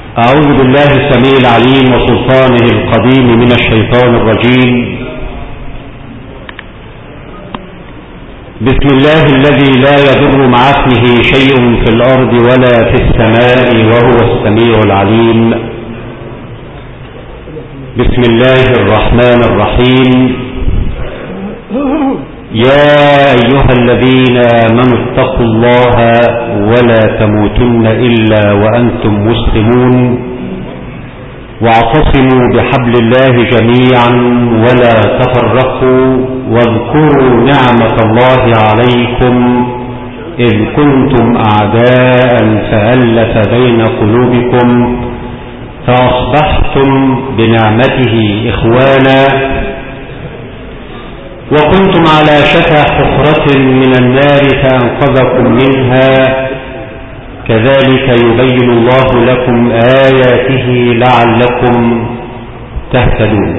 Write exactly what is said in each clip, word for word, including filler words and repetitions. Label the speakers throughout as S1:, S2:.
S1: أعوذ بالله السميع العليم وسلطانه القديم من الشيطان الرجيم. بسم الله الذي لا يضر مع اسمه شيء في الأرض ولا في السماء وهو السميع العليم. بسم الله الرحمن الرحيم. يا أيها الذين آمنوا اتقوا الله ولا تموتن إلا وأنتم مسلمون، واعتصموا بحبل الله جميعا ولا تفرقوا، واذكروا نعمة الله عليكم إذ كنتم أعداء فألف بين قلوبكم فأصبحتم بنعمته إخوانا، وكنتم على شفا حفرة من النار فأنقذكم منها، كذلك يبين الله لكم آياته لعلكم تهتدون.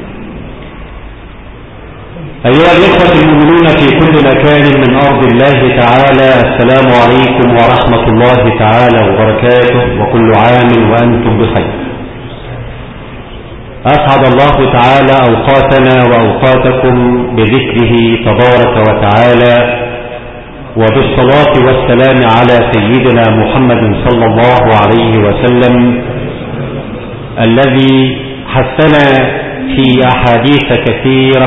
S1: أيها الإخوة المؤمنون في كل مكان من أرض الله تعالى، السلام عليكم ورحمة الله تعالى وبركاته، وكل عام وأنتم بخير. أسعد الله تعالى أوقاتنا وأوقاتكم بذكره تبارك وتعالى، وبالصلاة والسلام على سيدنا محمد صلى الله عليه وسلم الذي حثنا في أحاديث كثيرة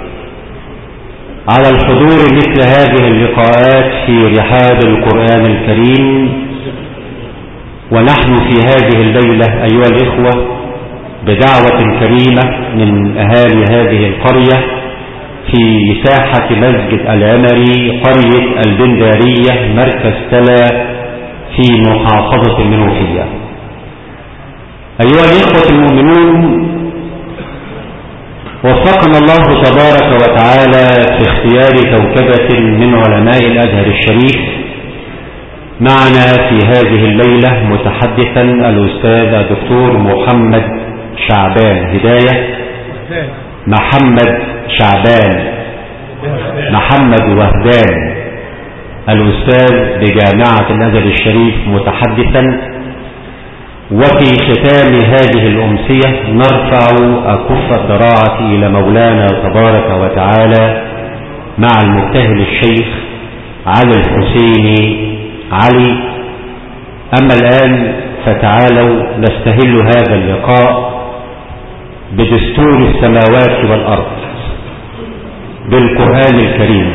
S1: على الحضور مثل هذه اللقاءات في رحاب القرآن الكريم. ونحن في هذه الليلة أيها الإخوة بدعوة كريمة من أهالي هذه القرية في ساحة مسجد العمري قرية البندارية مركز تلا في محافظة المنوفية. أيها الإخوة المؤمنون، وفقنا الله تبارك وتعالى في اختيار كوكبة من علماء الأزهر الشريف. معنا في هذه الليلة متحدثا الأستاذ الدكتور محمد شعبان هداية محمد شعبان محمد وهدان، الأستاذ بجامعة الأزهر الشريف متحدثا. وفي ختام هذه الأمسية نرفع أكف الضراعة إلى مولانا تبارك وتعالى مع المبتهل الشيخ علي الحسيني علي. أما الآن فتعالوا نستهل هذا اللقاء بدستور السماوات والأرض بالقرآن الكريم،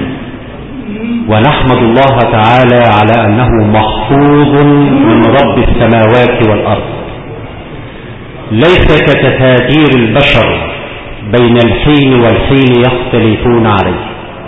S1: ونحمد الله تعالى على أنه محفوظ من رب السماوات والأرض، ليس كتفاتير البشر بين الحين والحين يختلفون عليه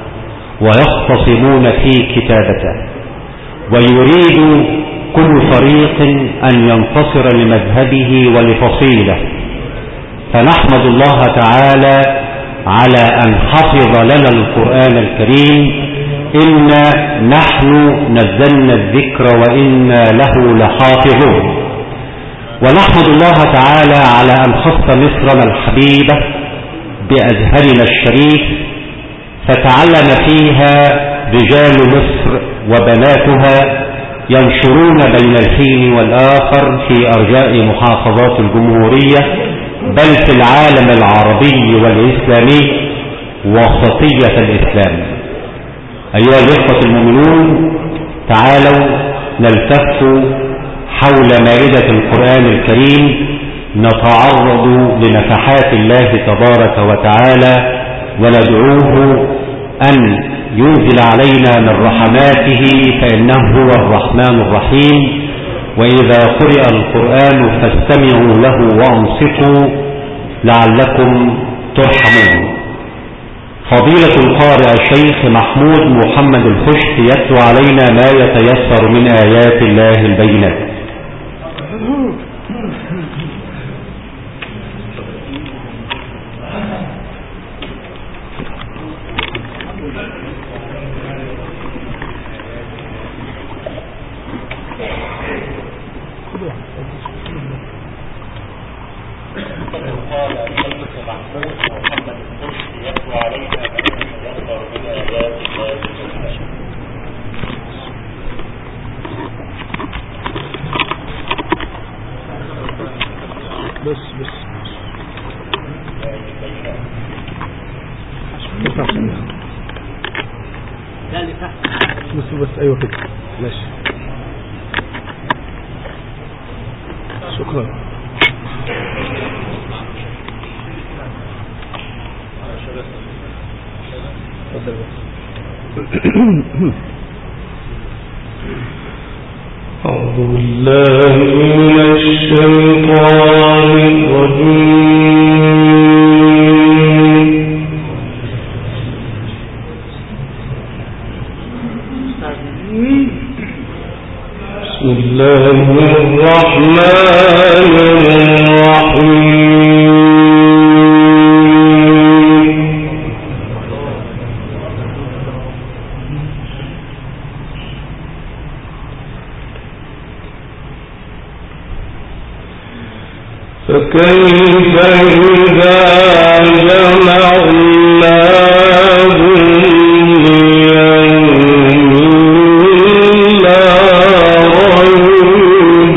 S1: ويختصمون في كتابته، ويريد كل فريق أن ينتصر لمذهبه ولفصيله. فنحمد الله تعالى على أن حفظ لنا القرآن الكريم. إنا نحن نزلنا الذكر وإنا له لحافظون. ونحمد الله تعالى على أن خص مصرنا الحبيبة بأزهرنا الشريف، فتعلم فيها رجال مصر وبناتها ينشرون بين الحين والآخر في أرجاء محافظات الجمهورية، بل في العالم العربي والإسلامي وسطية الإسلام. أيها الإخوة المؤمنون، تعالوا نلتف حول مائدة القرآن الكريم، نتعرض لنفحات الله تبارك وتعالى، وندعوه أن ينزل علينا من رحماته، فإنه هو الرحمن الرحيم. وإذا قرئ القرآن فاستمعوا له وأنصتوا لعلكم ترحمون. فضيلة القارئ الشيخ محمود محمد الخشت يتلو علينا ما يتيسر من آيات الله البينات.
S2: بس بس لا اللي تحت بس بس ايوه كده ماشي شكرا.
S3: أعوذ بالله من الشيطان الرجيم. بسم الله الرحمن الرحيم. فكيف إذا جمعناهم ليوم لا ريب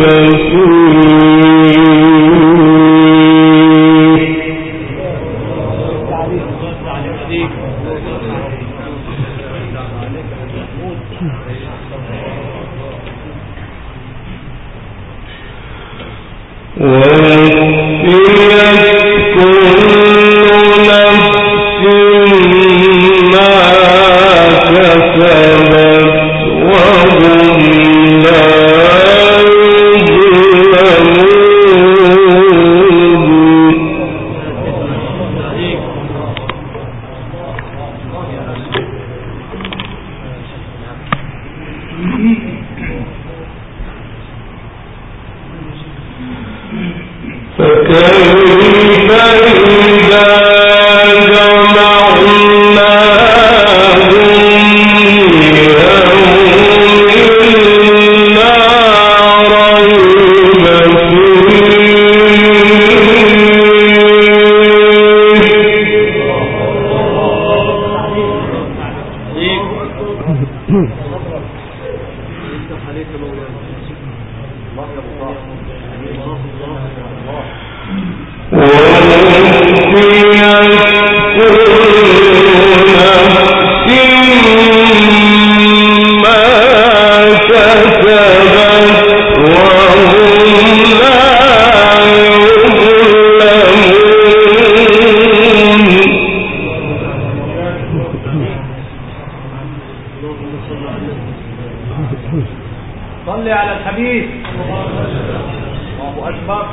S2: صلي على الحبيب. الله أكبر.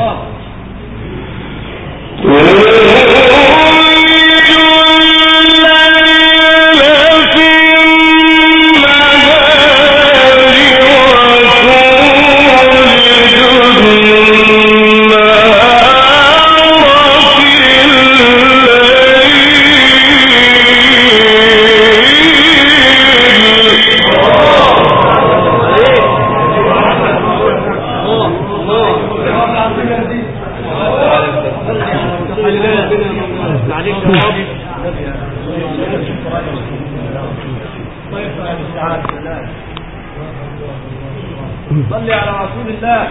S2: صلي على رسول الله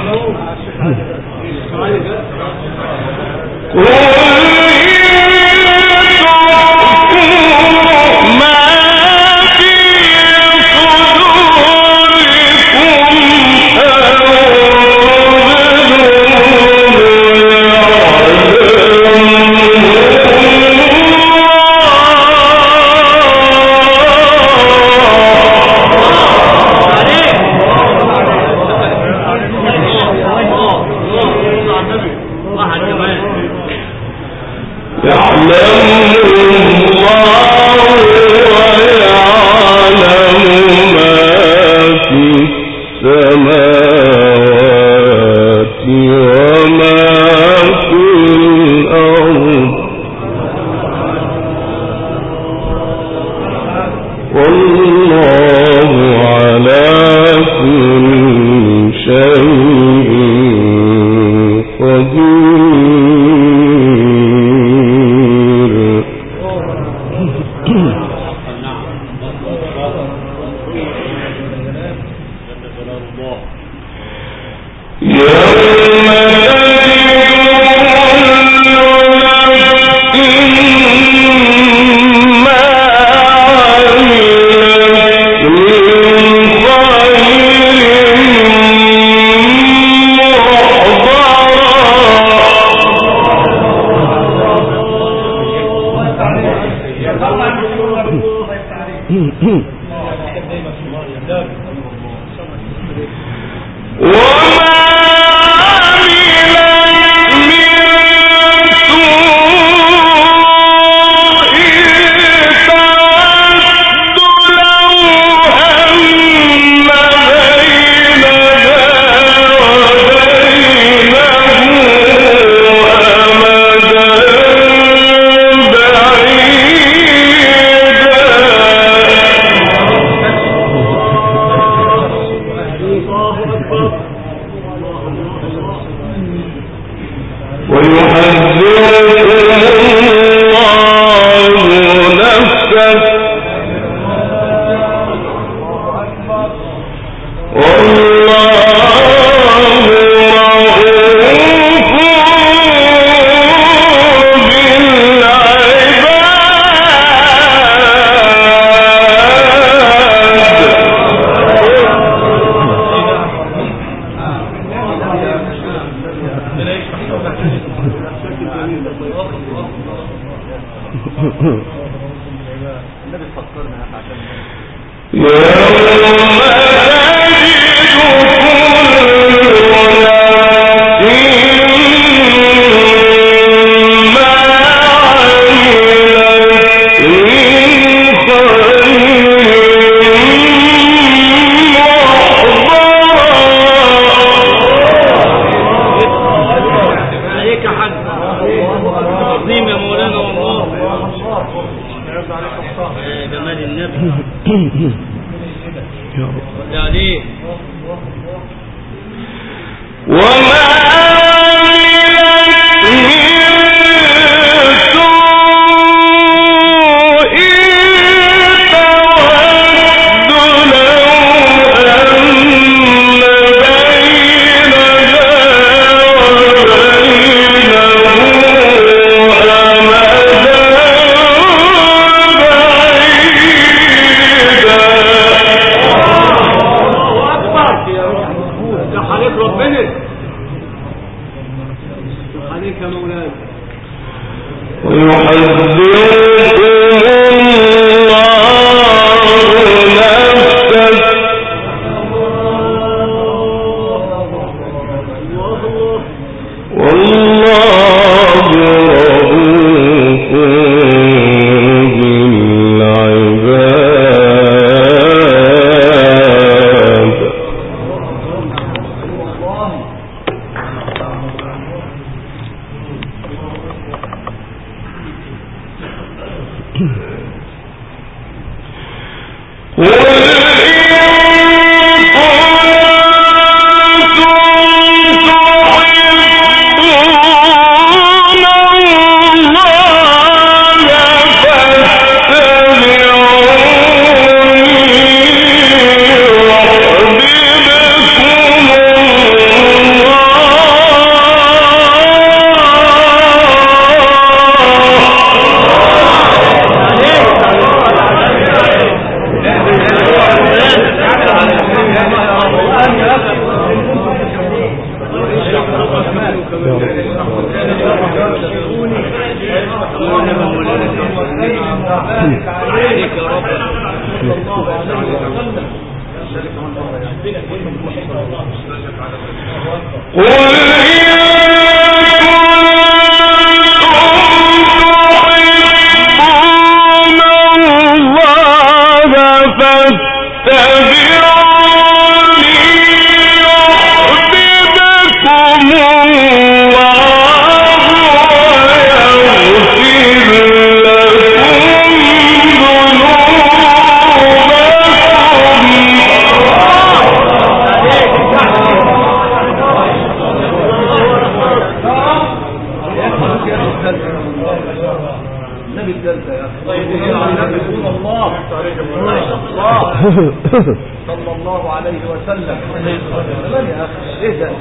S3: Oh قل
S2: صلى الله عليه وسلم. يا أخي إيه ده؟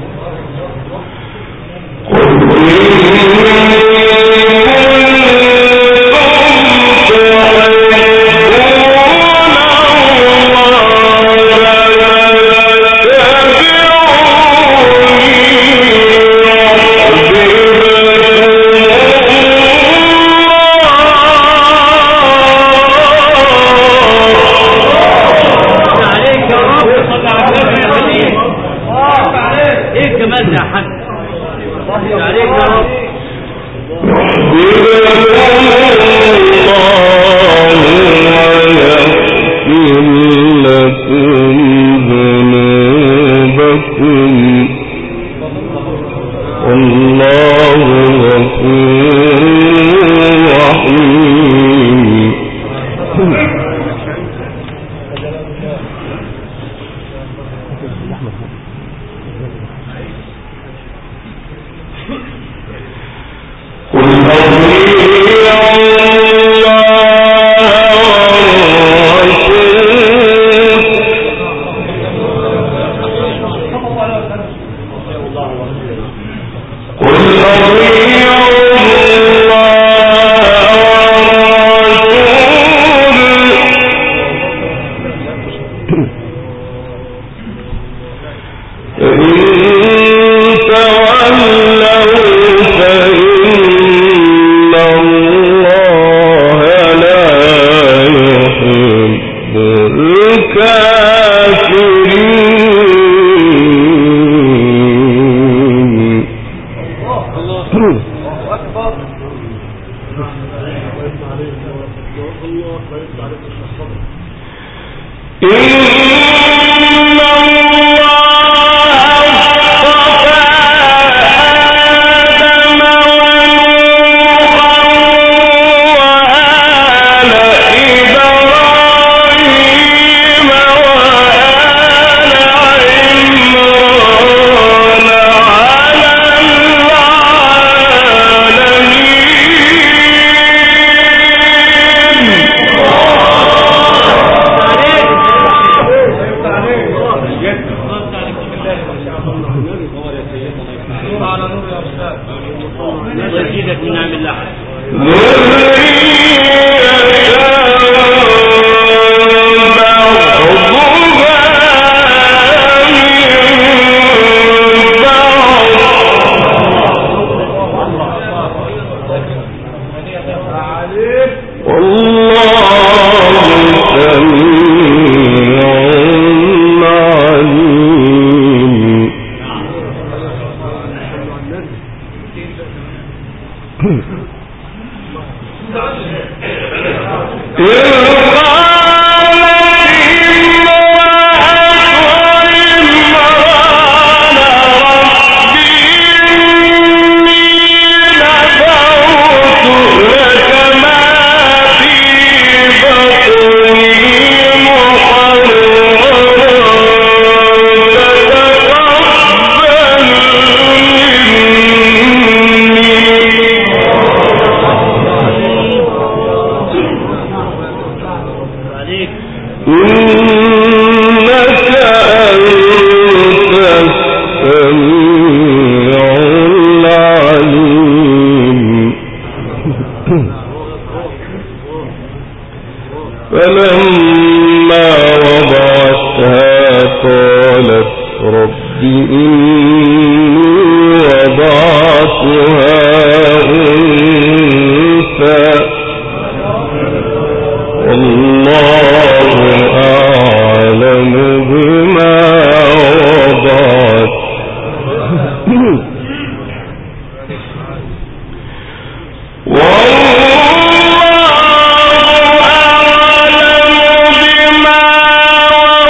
S3: والله أعلم بما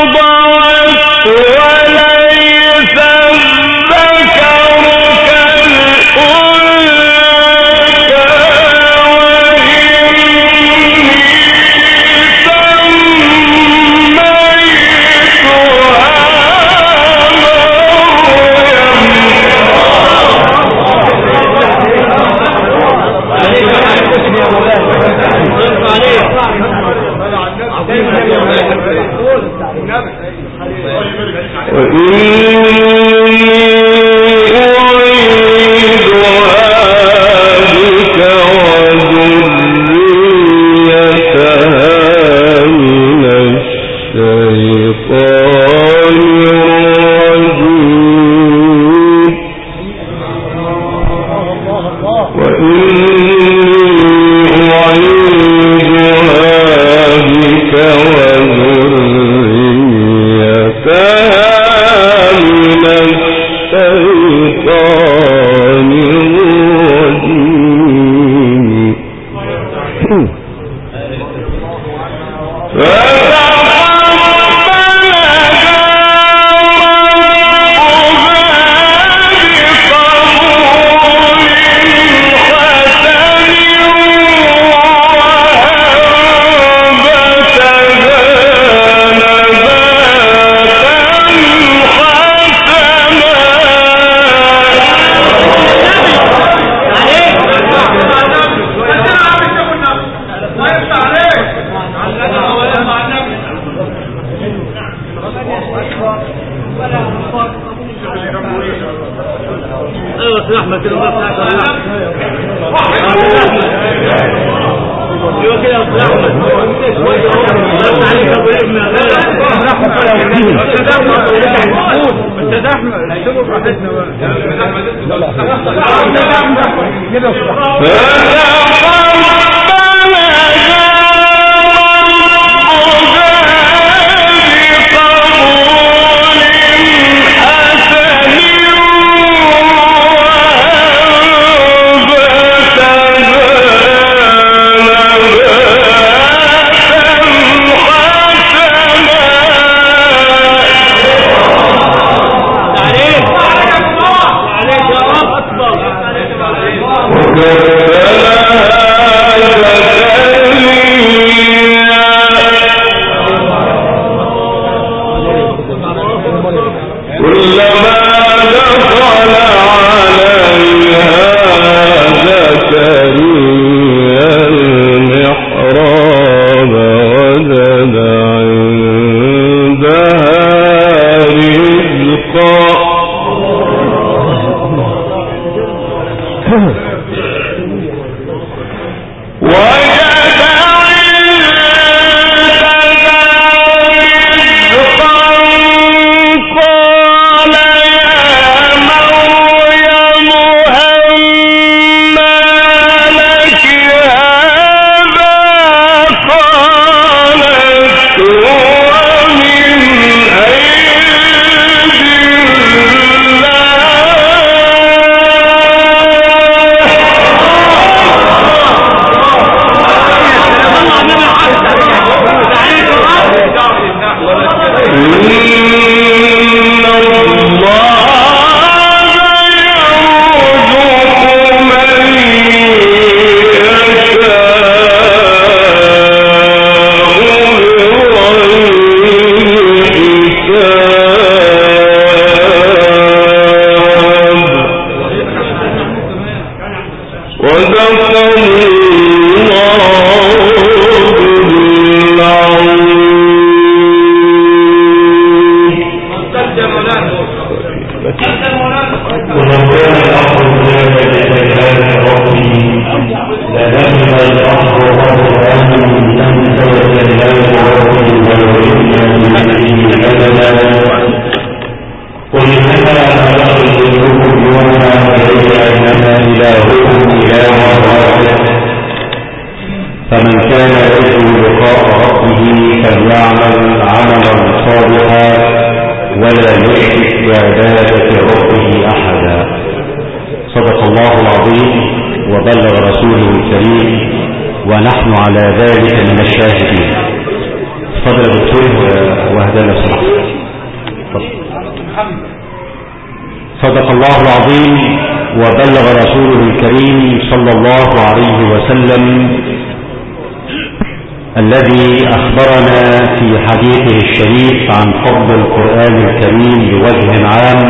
S1: الذي أخبرنا في حديثه الشريف عن فضل القرآن الكريم بوجه عام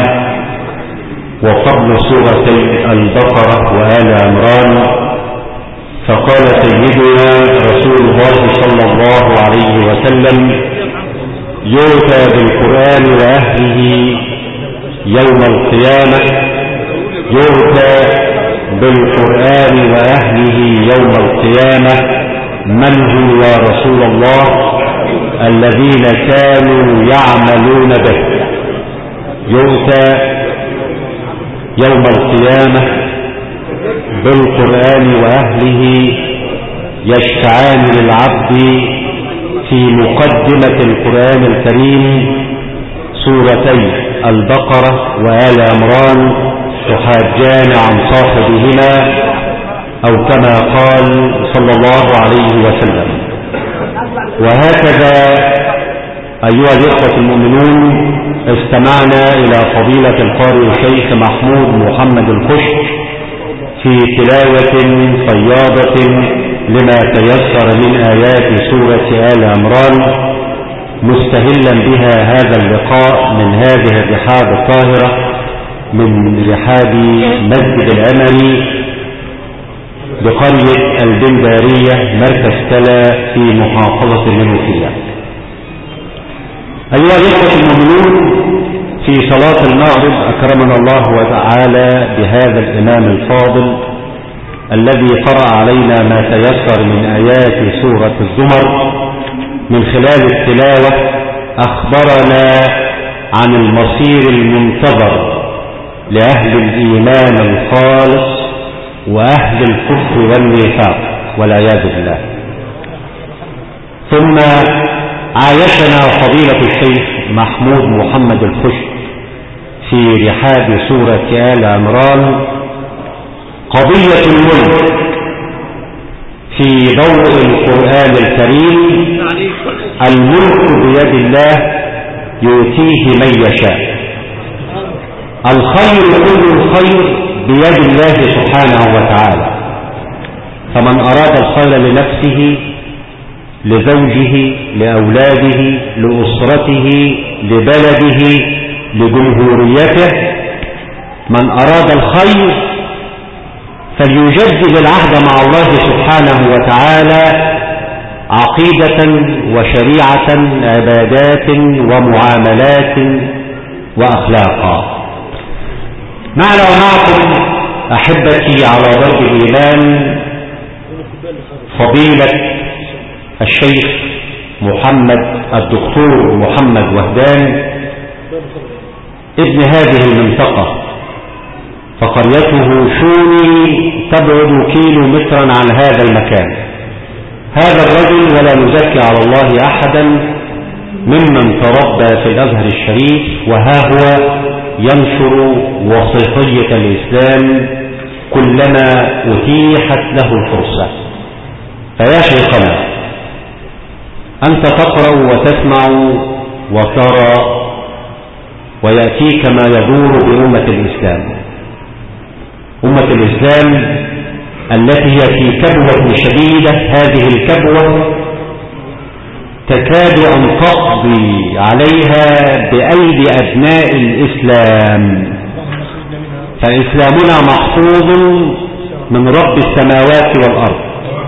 S1: وفضل سورتي البقرة وآل عمران، فقال سيدنا رسول الله صلى الله عليه وسلم: يؤتى بالقرآن وأهله يوم القيامة يؤتى بالقرآن وأهله يوم القيامة من هم يا رسول الله؟ الذين كانوا يعملون به. يؤتى يوم القيامة بالقرآن وأهله يشفعان للعبد في مقدمة القرآن الكريم سورتي البقرة وآل عمران تحاجان عن صاحبهما أو كما قال صلى الله عليه وسلم. وهكذا أيها الإخوة المؤمنون استمعنا إلى فضيلة القارئ الشيخ محمود محمد الخشت في تلاوة فياضة لما تيسر من آيات سورة آل عمران، مستهلا بها هذا اللقاء من هذه الرحاب الطاهرة من رحاب مسجد الأمري بقرية البندارية مركز تلا في محافظة المنوفية. أيها الإخوة المؤمنون، في صلاة المغرب أكرمنا الله وتعالى بهذا الإمام الفاضل الذي قرأ علينا ما تيسر من آيات سورة الزمر من خلال التلاوة أخبرنا عن المصير المنتظر لأهل الإيمان الخالص وأهل الكفر والنفاق والعياذ بالله. ثم عايشنا فضيلة الشيخ محمود محمد الخشت في رحاب سورة آل عمران قضية الملك في ضوء القرآن الكريم. الملك بيد الله يؤتيه من يشاء، الخير كل الخير بيد الله سبحانه وتعالى، فمن أراد الخير لنفسه لزوجه لأولاده لأسرته لبلده لجمهوريته، من أراد الخير فليجدد العهد مع الله سبحانه وتعالى عقيدة وشريعة عبادات ومعاملات وأخلاقا. معنا ومعكم أحبتي على ضرب الإيمان فضيلة الشيخ محمد الدكتور محمد وهدان ابن هذه المنطقة، فقريته شوني تبعد كيلو مترا عن هذا المكان. هذا الرجل ولا نزكي على الله أحدا ممن تربى في الأزهر الشريف، وها هو ينشر وسطية الإسلام كلما أتيحت له الفرصة. فيا شيخنا، أنت تقرأ وتسمع وترى ويأتيك ما يدور بأمة الإسلام، أمة الإسلام التي هي في كبوة شديدة. هذه الكبوة تكاد أن تقضي عليها بأيدي أبناء الإسلام، فإسلامنا محفوظ من رب السماوات والأرض.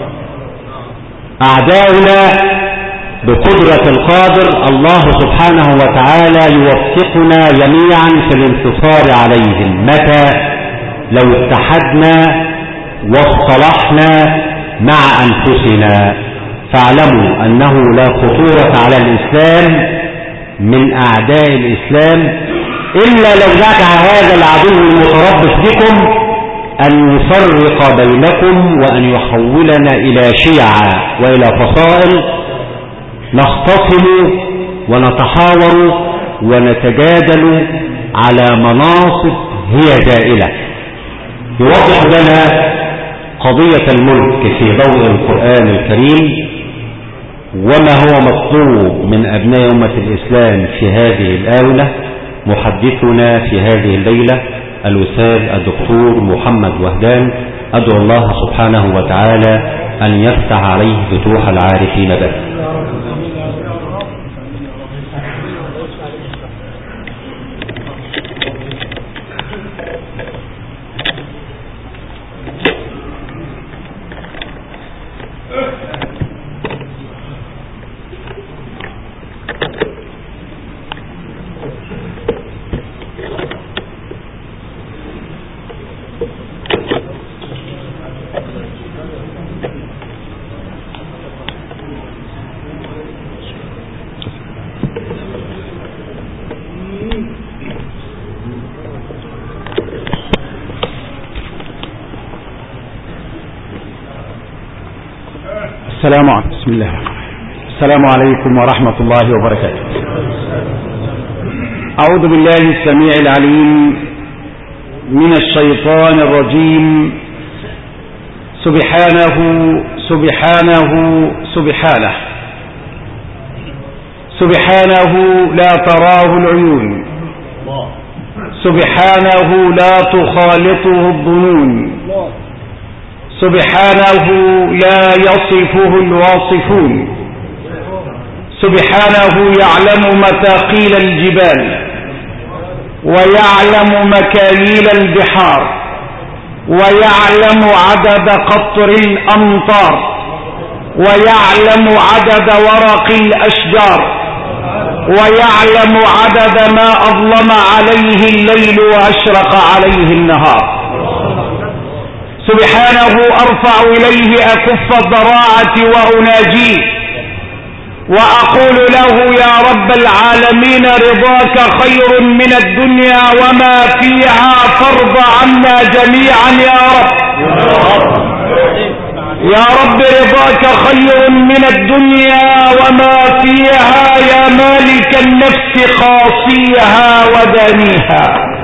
S1: أعداؤنا بقدرة القادر الله سبحانه وتعالى يوفقنا جميعا في الانتصار عليهم متى لو اتحدنا واصطلحنا مع أنفسنا. فاعلموا أنه لا خطورة على الإسلام من أعداء الإسلام إلا لو نجح هذا العدو المتربص بكم أن يفرق بينكم وأن يحولنا إلى شيعة وإلى فصائل نختصم ونتحاور ونتجادل على مناصب هي زائلة. يوضح لنا قضية الملك في ضوء القرآن الكريم وما هو مطلوب من أبناء أمة الإسلام في هذه الآونة محدثنا في هذه الليلة الأستاذ الدكتور محمد وهدان. أدعو الله سبحانه وتعالى أن يفتح عليه فتوح العارفين به. السلام عليكم. بسم الله. السلام عليكم ورحمة الله وبركاته. أعوذ بالله السميع العليم من الشيطان الرجيم. سبحانه سبحانه سبحانه سبحانه لا تراه العيون، سبحانه لا تخالطه الظنون، سبحانه لا يصفه الواصفون، سبحانه يعلم مثاقيل الجبال ويعلم مكاييل البحار ويعلم عدد قطر الأمطار ويعلم عدد ورق الأشجار ويعلم عدد ما أظلم عليه الليل وأشرق عليه النهار. سبحانه أرفع إليه أكف الضراعة وأناجيه وأقول له يا رب العالمين رضاك خير من الدنيا وما فيها، فارض عنا جميعا يا رب. يا رب رضاك خير من الدنيا وما فيها، يا مالك النفس خاصيها ودانيها،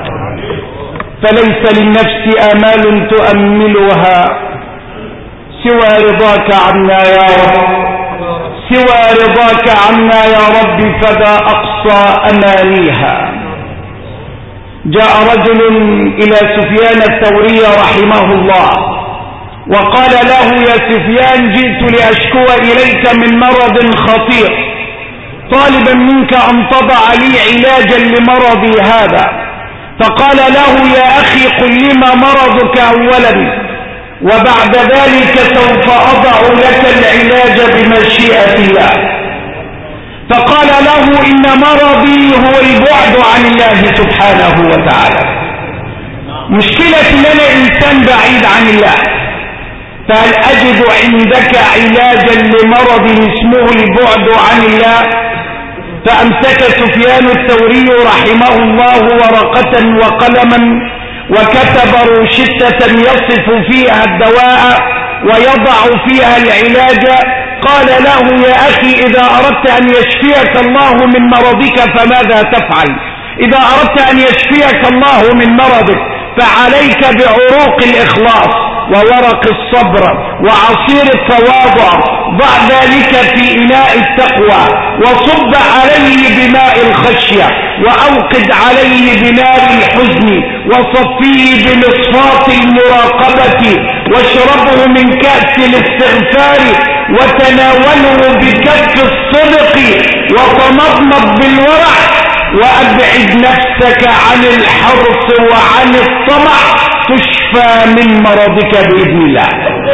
S1: فليس للنفس آمال تؤملها سوى رضاك عنا يا رب، سوى رضاك عنا يا رب، فذا أقصى أمانيها. جاء رجل إلى سفيان الثوري رحمه الله وقال له يا سفيان جئت لأشكو إليك من مرض خطير، طالبا منك أن تضع لي علاجا لمرضي هذا. فقال له يا أخي قل لما مرضك أولا وبعد ذلك سوف أضع لك العلاج بمشيئة الله. فقال له إن مرضي هو البعد عن الله سبحانه وتعالى. مشكلة أن أنا إنسان بعيد عن الله، فهل أجد عندك علاجا لمرض اسمه البعد عن الله؟ فأمسك سفيان الثوري رحمه الله ورقة وقلما وكتب روشتة يصف فيها الدواء ويضع فيها العلاج. قال له يا أخي إذا أردت أن يشفيك الله من مرضك فماذا تفعل؟ إذا أردت أن يشفيك الله من مرضك فعليك بعروق الإخلاص وورق الصبر وعصير التواضع، ضع ذلك في إناء التقوى وصب عليه بماء الخشية وأوقد عليه بنار الحزن وصفيه بمصفاة المراقبة واشربه من كأس الاستغفار وتناوله بكف الصدق وتمضمض بالورع وأبعد نفسك عن الحرص وعن الطمع تشفى من مرضك بإذن الله.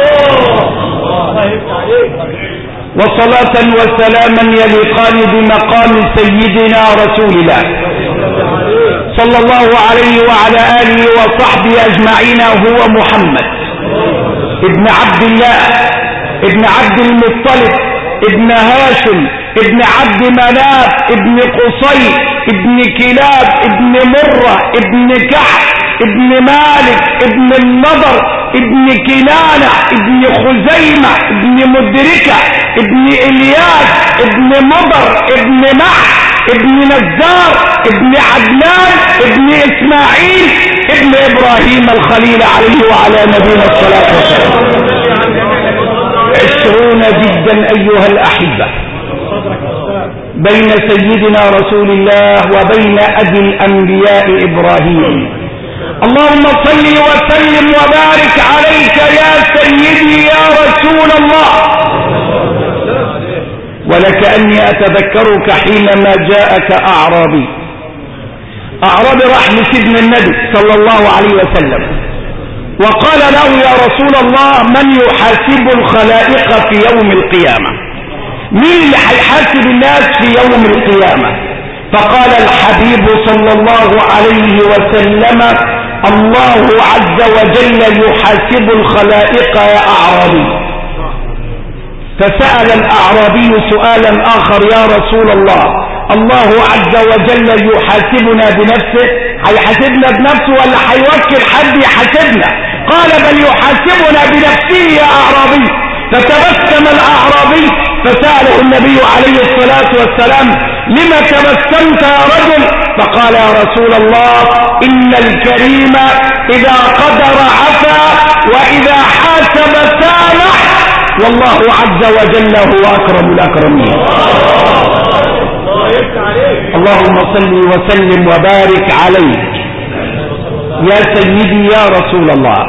S1: وصلاة وسلاما يليقان بمقام سيدنا رسول الله صلى الله عليه وعلى آله وصحبه أجمعين. هو محمد ابن عبد الله ابن عبد المطلب ابن هاشم ابن عبد مناف ابن قصي ابن كلاب ابن مرة ابن كعب ابن مالك ابن النضر ابن كنانة ابن خزيمة ابن مدركة ابن إلياس ابن مضر ابن مع ابن نزار ابن عدنان ابن إسماعيل ابن إبراهيم الخليل عليه وعلى نبينا الصلاة والسلام. عشرون جدا أيها الأحبة بين سيدنا رسول الله وبين أبي الأنبياء إبراهيم. اللهم صل وسلم وبارك عليك يا سيدي يا رسول الله. ولكأني أتذكرك حينما جاءك أعرابي أعرابي راح لسيدنا النبي صلى الله عليه وسلم وقال له يا رسول الله من يحاسب الخلائق في يوم القيامة؟ مين اللي هيحاسب الناس في يوم القيامة؟ فقال الحبيب صلى الله عليه وسلم الله عز وجل يحاسب الخلائق يا أعرابي. فسأل الأعرابي سؤالا آخر يا رسول الله الله عز وجل يحاسبنا بنفسه؟ هيحاسبنا بنفسه ولا هيوكل حد يحاسبنا؟ قال بل يحاسبنا بنفسه يا أعرابي. فتبسم الأعرابي فسأله النبي عليه الصلاة والسلام: لما تبسمت يا رجل؟ فقال: يا رسول الله، إن الكريم إذا قدر عفا وإذا حاسب سامح، والله عز وجل هو أكرم الأكرمين. اللهم صل وسلم وبارك عليك يا سيدي يا رسول الله،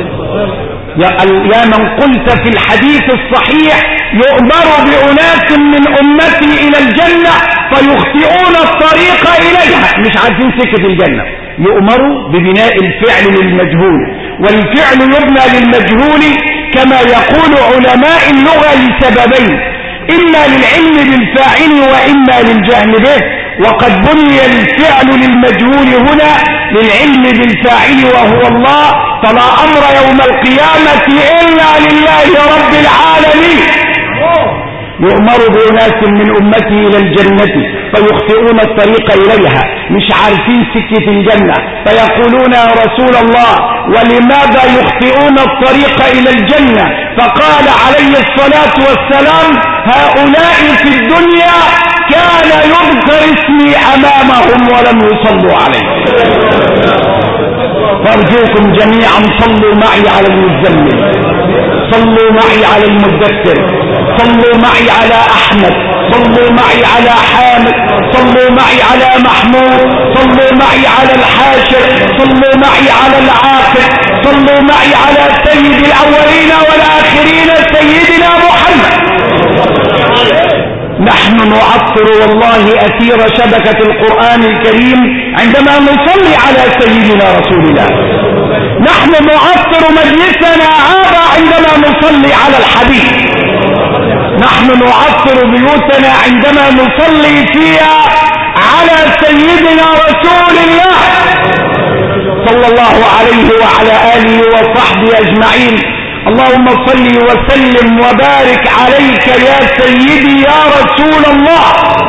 S1: يا من قلت في الحديث الصحيح: يؤمر بأناس من أمتي إلى الجنة فيخطئون الطريق إليها، مش عارفين سكة الجنة. يؤمر ببناء الفعل للمجهول، والفعل يبنى للمجهول كما يقول علماء اللغة لسببين: إما للعلم بالفاعل وإما للجهل به. وقد بني الفعل للمجهول هنا للعلم بالفاعل وهو الله، فلا أمر يوم القيامة إلا لله رب العالمين. يؤمر بأناس من أمتي إلى الجنة فيخطئون الطريق إليها، مش عارفين سكة الجنة، فيقولون: يا رسول الله، ولماذا يخطئون الطريق إلى الجنة؟ فقال عليه الصلاة والسلام: هؤلاء في الدنيا كان يذكر اسمي أمامهم ولم يصلوا عليه. فأرجوكم جميعا صلوا معي على المزمل، صلوا معي على المدثر، صلوا معي على أحمد، صلوا معي على حامد، صلوا معي على محمود، صلوا معي على الحاشر، صلوا معي على العاقب، صلوا معي على سيد الأولين والآخرين سيدنا محمد. نحن نعطر والله أثير شبكة القرآن الكريم عندما نصلي على سيدنا رسول الله. نحن نعطر مجلسنا هذا عندما نصلي على الحبيب. نحن نعطر بيوتنا عندما نصلي فيها على سيدنا رسول الله صلى الله عليه وعلى آله وصحبه أجمعين. اللهم صل وسلم وبارك عليك يا سيدي يا رسول الله،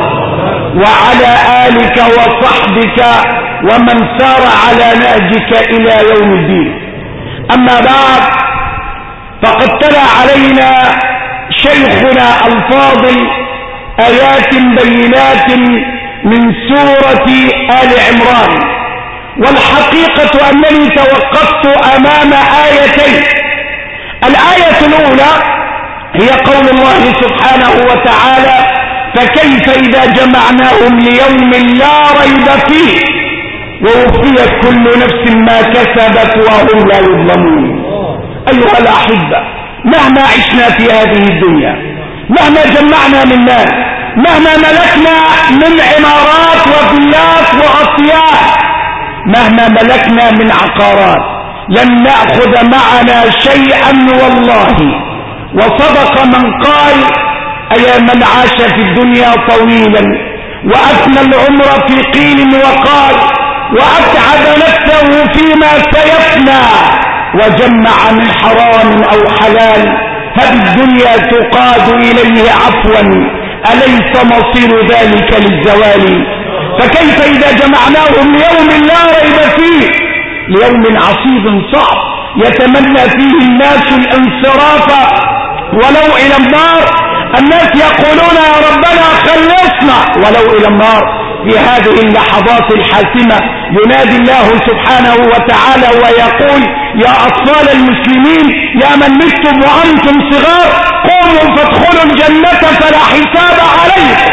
S1: وعلى آلك وصحبك ومن سار على نهجك إلى يوم الدين. أما بعد، فقد تلا علينا شيخنا الفاضل آيات بينات من سورة آل عمران، والحقيقة أنني توقفت أمام آيتين. الآية الأولى هي قول الله سبحانه وتعالى: فكيف إذا جمعناهم ليوم لا ريب فيه ووفيت كل نفس ما كسبت وهم لا يظلمون. أيها الأحبة، مهما عشنا في هذه الدنيا، مهما جمعنا من مال، مهما ملكنا من عمارات وفلات وأطياف، مهما ملكنا من عقارات، لن نأخذ معنا شيئا والله. وصدق من قال: أيا من عاش في الدنيا طويلا وأثنى العمر في قيل وقال، وأتعب نفسه فيما سيفنى، وجمع من حرام أو حلال، هل الدنيا تقاد إليه عفوا؟ أليس مصير ذلك للزوال؟ فكيف إذا جمعناهم ليوم لا ريب فيه، ليوم عصيب صعب يتمنى فيه الناس الانصراف ولو إلى النار. الناس يقولون: يا ربنا خلصنا ولو إلى النار. في هذه اللحظات الحاسمة ينادي الله سبحانه وتعالى ويقول: يا أطفال المسلمين، يا من متم وأنتم صغار، قوموا فادخلوا الجنة فلا حساب عليكم.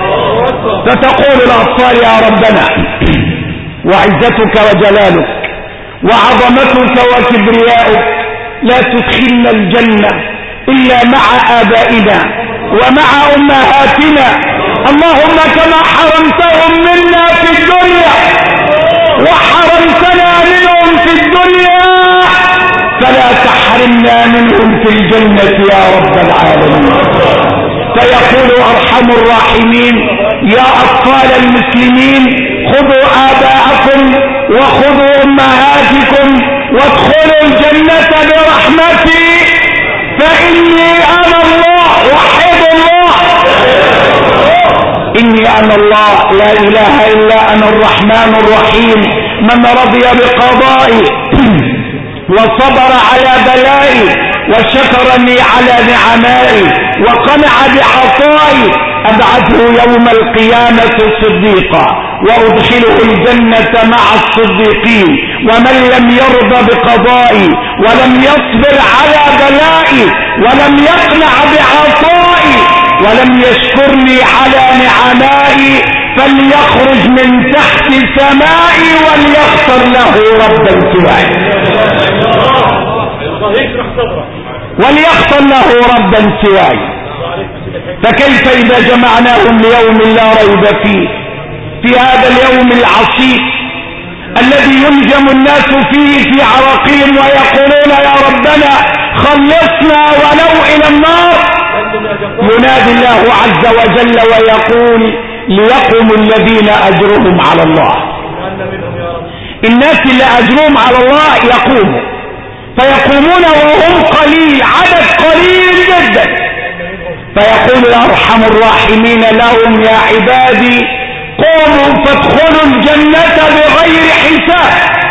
S1: فتقول الأطفال: يا ربنا وعزتك وجلالك وعظمتك وكبرياؤك لا تدخلنا الجنة إلا مع آبائنا ومع أمهاتنا، اللهم كما حرمتهم منا في الدنيا وحرمتنا منهم في الدنيا فلا تحرمنا منهم في الجنة يا رب العالمين. فيقول أرحم الراحمين: يا أطفال المسلمين، خذوا آباءكم وخذوا أمهاتكم وادخلوا الجنة برحمتي، فإني أنا الله، وحد الله، إني أنا الله لا إله إلا أنا الرحمن الرحيم. من رضي بقضائي وصبر على بلائي وشكرني على نعمائي وقنع بعطائي أبعثه يوم القيامة صديقا وأدخله الجنة مع الصديقين. ومن لم يرضى بقضائي ولم يصبر على بلائي ولم يقنع بعطائي ولم يشكرني على نعمائي فليخرج من تحت سمائي وليختر له ربا سواي وليختر له ربا سواي. فكيف إذا جمعناهم ليوم لا ريب فيه، في هذا اليوم العصيب الذي يلجم الناس فيه في عراقهم ويقولون يا ربنا خلصنا ولو إلى النار، ينادي الله عز وجل ويقول ليقوم الذين أجرهم على الله. الناس اللي أجرهم على الله يقوموا، فيقومون وهم قليل، عدد قليل جدا، فيقول أرحم الراحمين لهم يا عبادي قوموا فادخلوا الجنة بغير حساب.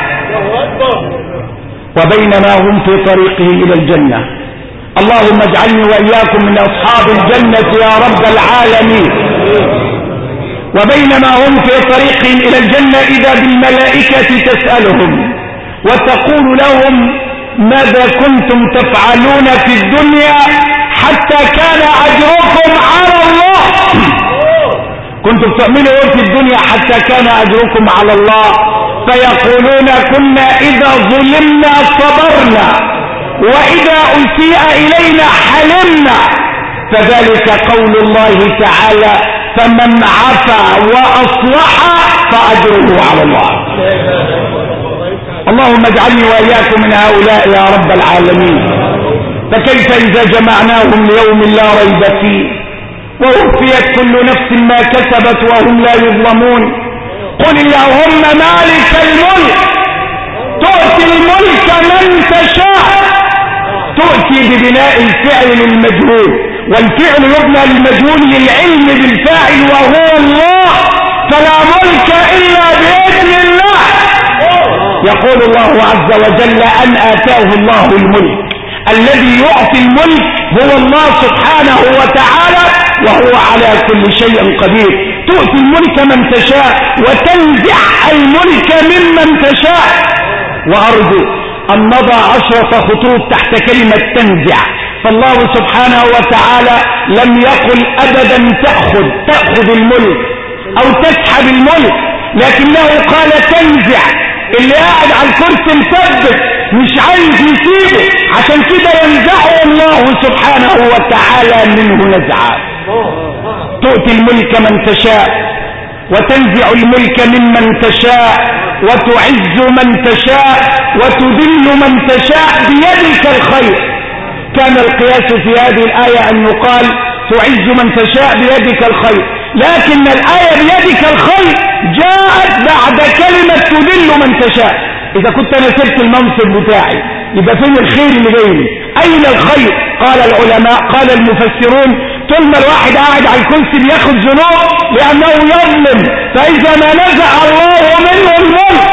S1: وبينما هم في طريقهم إلى الجنة، اللهم اجعلني وإياكم من أصحاب الجنة يا رب العالمين، وبينما هم في طريقهم إلى الجنة إذا بالملائكة تسألهم وتقول لهم ماذا كنتم تفعلون في الدنيا حتى كان أجركم على الله؟ كنتم تعملوا في الدنيا حتى كان أجركم على الله؟ فيقولون كنا إذا ظلمنا صبرنا وإذا أسيء إلينا حلمنا. فذلك قول الله تعالى فمن عفا وأصلح فأجره على الله. اللهم اجعلني وإياكم من هؤلاء يا رب العالمين. فكيف إذا جمعناهم ليوم لا ريب فيه ووفيت كل نفس ما كسبت وهم لا يظلمون. قل اللهم مالك الملك تؤتي الملك من تشاء، تؤتي ببناء الفعل للمجهول، والفعل يبنى للمجهول للعلم بالفاعل وهو الله، فلا ملك إلا بإذن الله. يقول الله عز وجل أن آتاه الله الملك، الذي يعطي الملك هو الله سبحانه وتعالى وهو على كل شيء قدير. تؤتي الملك من تشاء وتنزع الملك ممن تشاء. وأرجو أن نضع عشرة خطوط تحت كلمة تنزع، فالله سبحانه وتعالى لم يقل أبدا تأخذ تأخذ الملك أو تسحب الملك، لكنه قال تنزع. اللي قاعد على الكرسي مثبت مش عايز يسيبه، عشان كده ينزعه الله سبحانه وتعالى منه نزعا. تؤتي الملك من تشاء وتنزع الملك ممن تشاء وتعز من تشاء وتذل من تشاء بيدك الخير. كان القياس في هذه الآية أن يقال تعز من تشاء بيدك الخير، لكن الآية بيدك الخير جاءت بعد كلمة تذل من تشاء. إذا كنت أنا سبت المنصب بتاعي يبقى فين الخير اللي جايني؟ أين الخير؟ قال العلماء قال المفسرون طول ما الواحد قاعد على الكرسي بياخد ذنوب لأنه يظلم، فإذا ما نزع الله منه الملك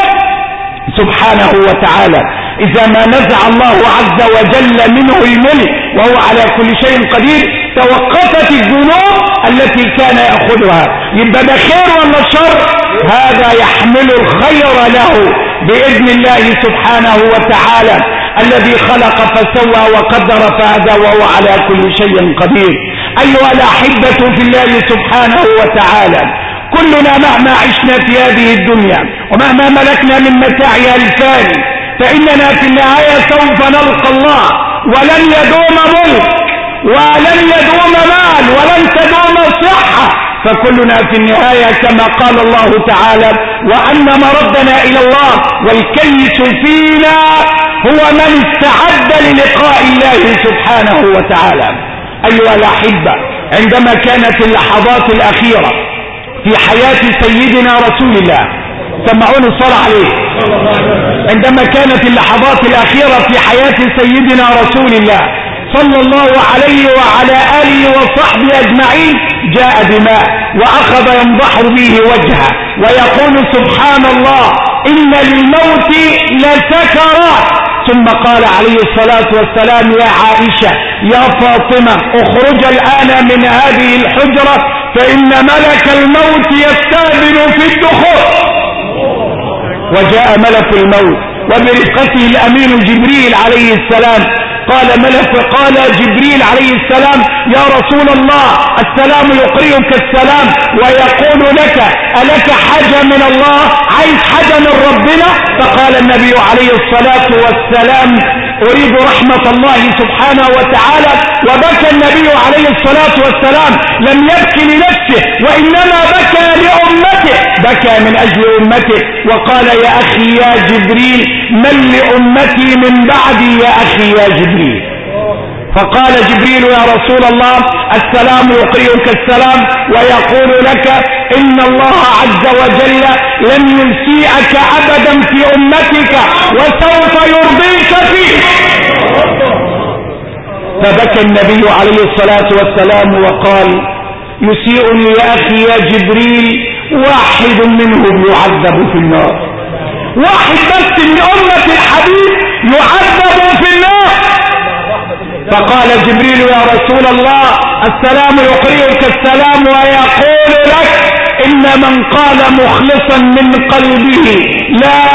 S1: سبحانه وتعالى، إذا ما نزع الله عز وجل منه الملك وهو على كل شيء قدير توقفت الذنوب التي كان يأخذها. يبقى ده خير ولا شر؟ هذا يحمل الخير له بإذن الله سبحانه وتعالى الذي خلق فسوى وقدر فهدى وهو على كل شيء قدير. أيها الأحبة في الله سبحانه وتعالى، كلنا مهما عشنا في هذه الدنيا ومهما ملكنا من متاعها الفاني فإننا في النهاية سوف نلقى الله، ولن يدوم ملك ولن يدوم مال ولن تدوم صحة، فكلنا في النهاية كما قال الله تعالى وأن مردنا إلى الله والكيس فينا هو من استعد للقاء الله سبحانه وتعالى. أيها الأحبة، عندما كانت اللحظات الأخيرة في حياة سيدنا رسول الله، سمعوني الصلاة عليه، عندما كانت اللحظات الأخيرة في حياة سيدنا رسول الله صلى الله عليه وعلى آله وصحبه أجمعين، جاء بماء وأخذ ينضح به وجهه ويقول سبحان الله إن للموت لسكرات ثم قال عليه الصلاة والسلام يا عائشة يا فاطمة اخرج الآن من هذه الحجرة فإن ملك الموت يستأذن في الدخول. وجاء ملك الموت وبرفقته الأمين جبريل عليه السلام. قال ملك قال جبريل عليه السلام يا رسول الله السلام يقرئك السلام ويقول لك ألك حاجة من الله، عايز حاجة من ربنا؟ فقال النبي عليه الصلاة والسلام أريد رحمة الله سبحانه وتعالى. وبكى النبي عليه الصلاة والسلام، لم يبكي لنفسه وإنما بكى لأمته، بكى من أجل أمته. وقال يا أخي يا جبريل من لأمتي من بعدي يا أخي يا جبريل؟ فقال جبريل يا رسول الله السلام يقرئك السلام ويقول لك إن الله عز وجل لن يسيئك أبدا في أمتك وسوف يرضيك فيه. فبكى النبي عليه الصلاة والسلام وقال يسيئني يا أخي يا جبريل واحد منهم يعذب في النار، واحد بس من أمة الحبيب يعذب في النار. فقال جبريل يا رسول الله السلام يقرئك السلام ويقول لك إن من قال مخلصا من قلبه لا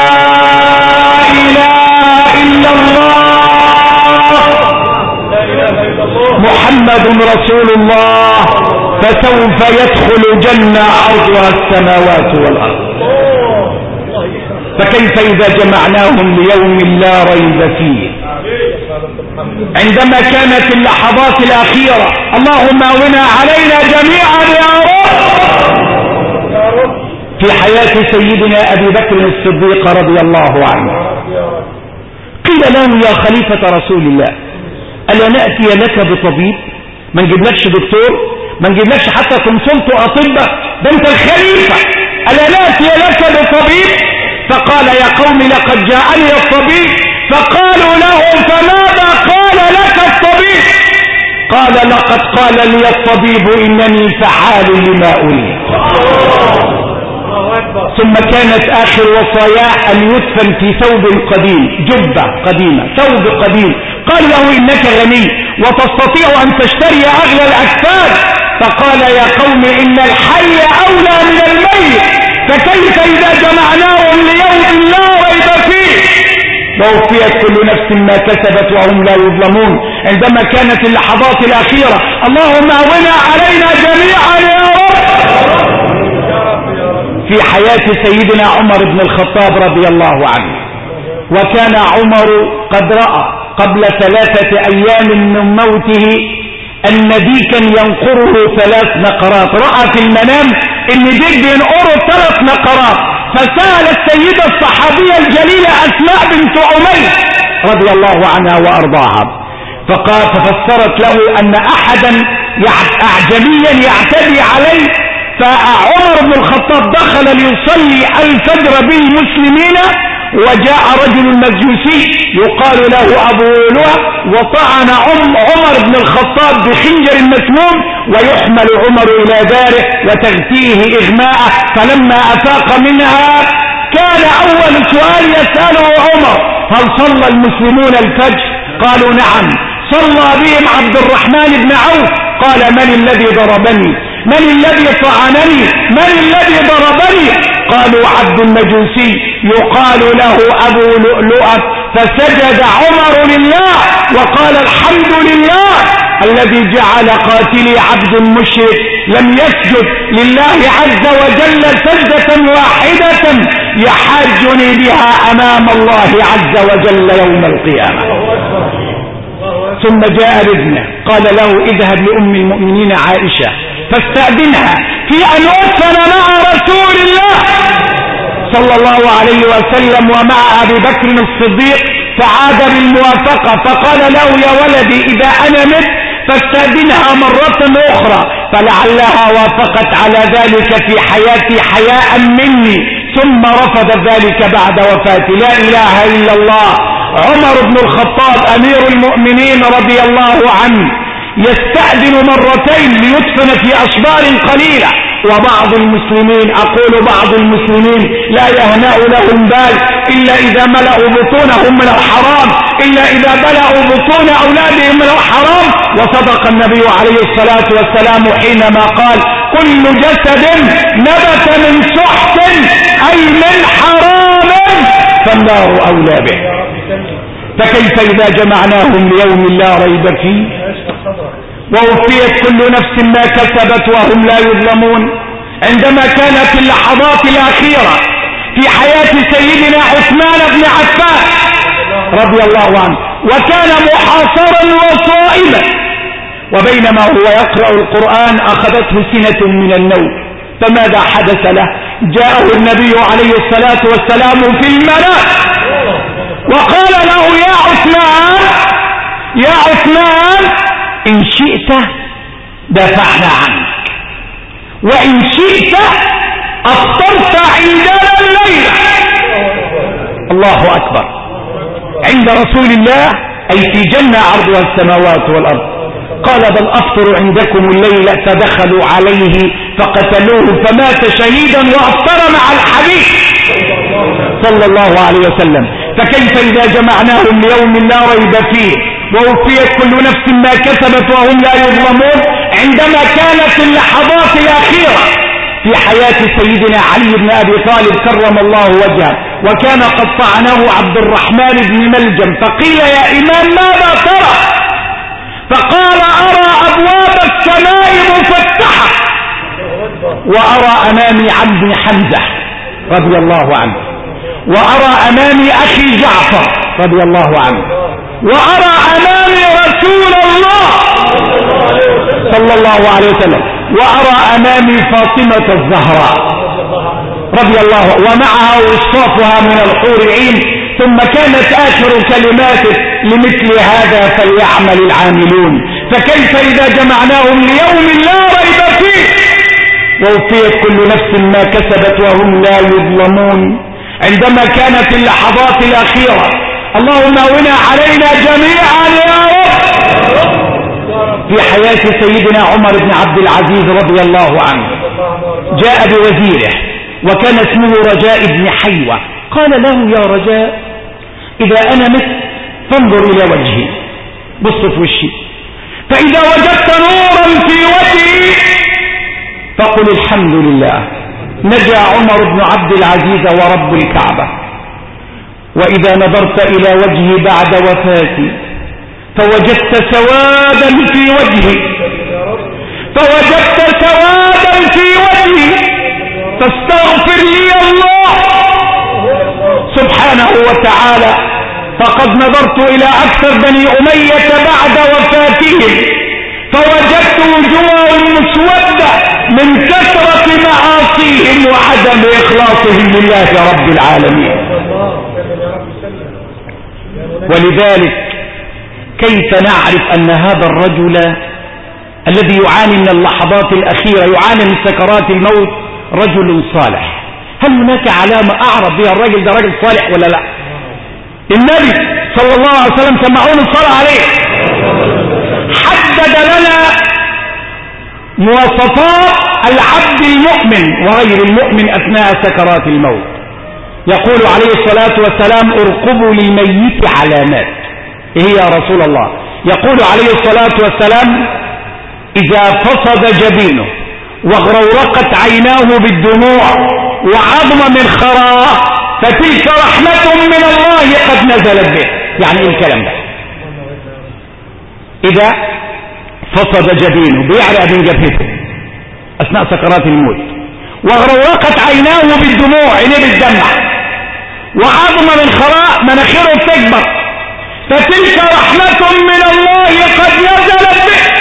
S1: إله إلا الله محمد رسول الله فسوف يدخل جنة عرضها السماوات والأرض. فكيف إذا جمعناهم ليوم لا ريب فيه؟ عندما كانت اللحظات الأخيرة اللهم أونا علينا جميعا يا رب في حياة سيدنا أبي بكر الصديق رضي الله عنه، قيل له يا خليفة رسول الله ألا نأتي لك بطبيب؟ ما نجيبلكش دكتور، ما نجيبلكش حتى كونسلت أطباء، ده أنت الخليفة، ألا نأتي لك بطبيب؟ فقال يا قوم لقد جاءني الطبيب. فقالوا له فماذا قال لك الطبيب؟ قال لقد قال لي الطبيب إنني فعال لما أريد. ثم كانت آخر وصاياه أن يدفن في ثوب قديم، جبة قديمة، ثوب قديم. قال له إنك غني وتستطيع أن تشتري أغلى الأكفان. فقال يا قوم إن الحي أولى من الميت، فكيف إذا جمعناهم ليوم لا ريب فيه ووفيت كل نفس ما كسبت وهم لا يظلمون. عندما كانت اللحظات الأخيرة اللهم أونا علينا جميعا يا رب في حياة سيدنا عمر بن الخطاب رضي الله عنه. وكان عمر قد رأى قبل ثلاثة أيام من موته أن ديكا ينقره ثلاث نقرات، رأى في المنام أن ديك بينقره ثلاث نقرات. فسأل السيدة الصحابية الجليلة أسماء بنت عميس رضي الله عنها وأرضاها، فقال ففسرت له أن أحدا أعجميا يعتدي عليه. فعمر بن الخطاب دخل ليصلي الفجر بالمسلمين وجاء رجل مجوسي يقال له أبو لؤلؤة وطعن عمر بن الخطاب بخنجر مسموم ويحمل عمر إلى داره وتغتيه إغماءه. فلما أفاق منها كان أول سؤال يسأله عمر هل صلى المسلمون الفجر؟ قالوا نعم. صلى بهم عبد الرحمن بن عوف. قال من الذي ضربني؟ من الذي طعنني؟ من الذي ضربني؟ قالوا عبد المجوسي يقال له أبو لؤلؤة. فسجد عمر لله وقال الحمد لله الذي جعل قاتلي عبد مشرك لم يسجد لله عز وجل سجدة واحدة يحاجني بها أمام الله عز وجل يوم القيامة. ثم جاء لابنه قال له اذهب لأم المؤمنين عائشة فاستأذنها في أن أدفن مع رسول الله صلى الله عليه وسلم ومع أبي بكر الصديق. فعاد بالموافقة فقال له يا ولدي إذا أنا مت فاستأذنها مرة أخرى، فلعلها وافقت على ذلك في حياتي حياء مني، ثم رفضت ذلك بعد وفاتي. لا إله إلا الله. عمر بن الخطاب أمير المؤمنين رضي الله عنه يستأذن مرتين ليدفن في أشبار قليلة، وبعض المسلمين، أقول بعض المسلمين لا يهنأ لهم بال إلا إذا ملأوا بطونهم من الحرام، إلا إذا بلغوا بطون أولادهم من الحرام. وصدق النبي عليه الصلاة والسلام حينما قال كل جسد نبت من سحت أي من حرام فالنار أولى به. فكيف إذا جمعناهم ليوم لا ريب فيه ووفيت كل نفس ما كسبت وهم لا يظلمون. عندما كانت اللحظات الأخيرة في حياة سيدنا عثمان بن عفان رضي الله عنه، وكان محاصرا وصائما، وبينما هو يقرأ القرآن أخذته سنة من النوم، فماذا حدث له؟ جاءه النبي عليه الصلاة والسلام في المنام وقال له يا عثمان يا عثمان إن شئت دافعنا عنك وإن شئت أفطرت عندنا الليلة. الله أكبر. عند رسول الله أي في جنة عرضها السماوات والأرض. قال بل أفطر عندكم الليلة، فدخلوا عليه فقتلوه فمات شهيدا وأفطر مع الحبيب صلى الله عليه وسلم. فكيف إذا جمعناهم ليوم لا ريب فيه ووفيت كل نفس ما كسبت وهم لا يظلمون. عندما كانت اللحظات الأخيرة في حياة سيدنا علي بن أبي طالب كرم الله وجهه، وكان قد طعنه عبد الرحمن بن ملجم، فقيل يا إمام ماذا ترى؟ فقال أرى أبواب السماء مفتحة وأرى أمامي عمي حمزة رضي الله عنه، وأرى أمامي أخي جعفر رضي الله عنه، وأرى أمامي رسول الله صلى الله عليه وسلم، وأرى أمامي فاطمة الزهراء رضي الله ومعها وصافها من الحور العين. ثم كانت آخر كلماته لمثل هذا فليعمل العاملون. فكيف إذا جمعناهم ليوم لا ريب فيه ووفيت كل نفس ما كسبت وهم لا يظلمون. عندما كانت اللحظات الأخيرة اللهم اهونا علينا جميعا يا رب في حياة سيدنا عمر بن عبد العزيز رضي الله عنه، جاء بوزيره وكان اسمه رجاء بن حيوة. قال له يا رجاء إذا أنا مت فانظر إلى وجهي، بص في وشي، فإذا وجدت نورا في وجهي فقل الحمد لله نجا عمر بن عبد العزيز ورب الكعبة. وإذا نظرت إلى وجهي بعد وفاتي فوجدت سوادا في وجهي فوجدت سوادا في وجهي فاستغفر لي الله سبحانه وتعالى. فقد نظرت إلى أكثر بني أمية بعد وفاتهم فوجدت وجوههم مسودة من كثرة معاصيهم وعدم إخلاصهم لله رب العالمين. ولذلك كيف نعرف أن هذا الرجل الذي يعاني من اللحظات الأخيرة يعاني من سكرات الموت رجل صالح؟ هل هناك علامة أعرف بها الرجل ده رجل صالح ولا لا؟ النبي صلى الله عليه وسلم سمعون الصلاة عليه حدد لنا مواصفات العبد المؤمن وغير المؤمن أثناء سكرات الموت. يقول عليه الصلاة والسلام ارقبوا للميت علامات. إيه يا رسول الله؟ يقول عليه الصلاة والسلام إذا فصد جبينه وغرورقت عيناه بالدموع وعظم من خراء فتلك رحمة من الله قد نزلت به. يعني ايه الكلام ده؟ إذا فصد جبينه بيعرق من جبهته أثناء سكرات الموت وغرورقت عيناه بالدموع، عينيه بالدمع، وعظم من خراء مناخيره تكبر فتلك رحمة من الله قد نزلت به.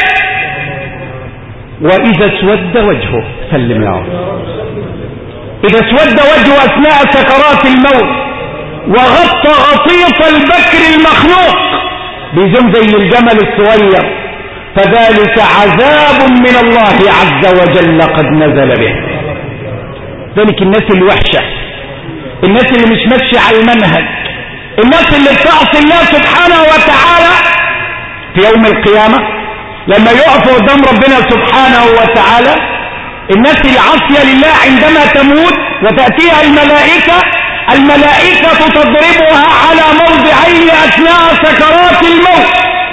S1: وإذا اسود وجهه سلم يا رب، إذا اسود وجهه أثناء سكرات الموت وغطى غطيط البكر المخلوق بيزم زي الجمل الصغير فذلك عذاب من الله عز وجل قد نزل به. ذلك الناس الوحشة، الناس اللي مش ماشية على المنهج، الناس اللي بتعصي الله سبحانه وتعالى في يوم القيامة لما يقفوا قدام ربنا سبحانه وتعالى الناس العاصية لله عندما تموت وتأتيها الملائكة، الملائكة تضربها على موضعين أثناء سكرات الموت.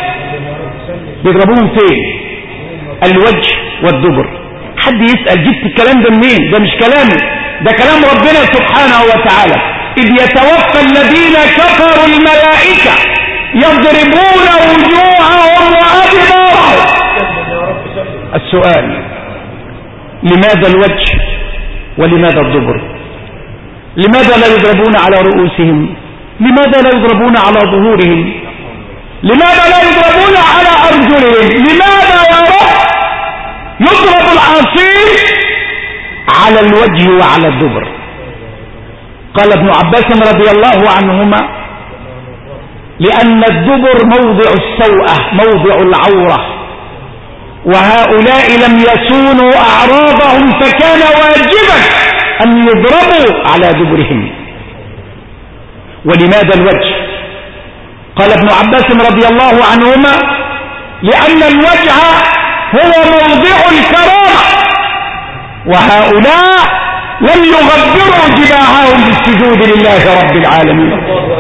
S1: بيضربوهم فين؟ الوجه والدبر. حد يسأل جبت الكلام ده منين؟ ده مش كلامي، ده كلام ربنا سبحانه وتعالى. إذ يتوفى الذين كفروا الملائكة يضربون وجوههم وأدبارهم. السؤال: لماذا الوجه ولماذا الدبر؟ لماذا لا يضربون على رؤوسهم؟ لماذا لا يضربون على ظهورهم؟ لماذا لا يضربون على أرجلهم؟ لماذا يا رب يضرب العاصين على الوجه وعلى الدبر؟ قال ابن عباس رضي الله عنهما: لأن الدبر موضع السوءة، موضع العورة، وهؤلاء لم يصونوا أعراضهم فكان واجبا أن يضربوا على دبرهم. ولماذا الوجه؟ قال ابن عباس رضي الله عنهما: لأن الوجه هو موضع الكرامة، وهؤلاء لم يغبروا جباههم بالسجود لله رب العالمين،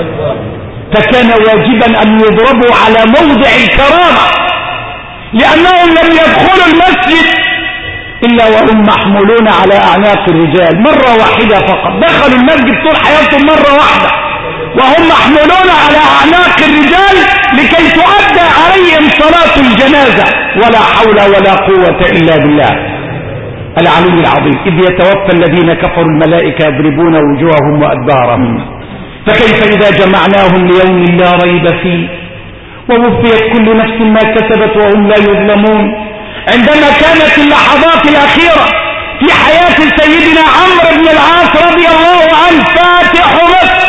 S1: فكان واجبا أن يضربوا على موضع الكرامة، لأنهم لم يدخلوا المسجد إلا وهم محمولون على أعناق الرجال مرة واحدة فقط. دخلوا المسجد طول حياتهم مرة واحدة وهم محمولون على أعناق الرجال لكي تؤدى عليهم صلاة الجنازة، ولا حول ولا قوة إلا بالله العلي العظيم. إذ يتوفى الذين كفروا الملائكة يضربون وجوههم وأدبارهم. فكيف إذا جمعناهم ليوم لا ريب فيه ووفيت كل نفس ما كسبت وهم لا يظلمون. عندما كانت اللحظات الأخيرة في حياة سيدنا عمرو بن العاص رضي الله عنه فاتح مصر،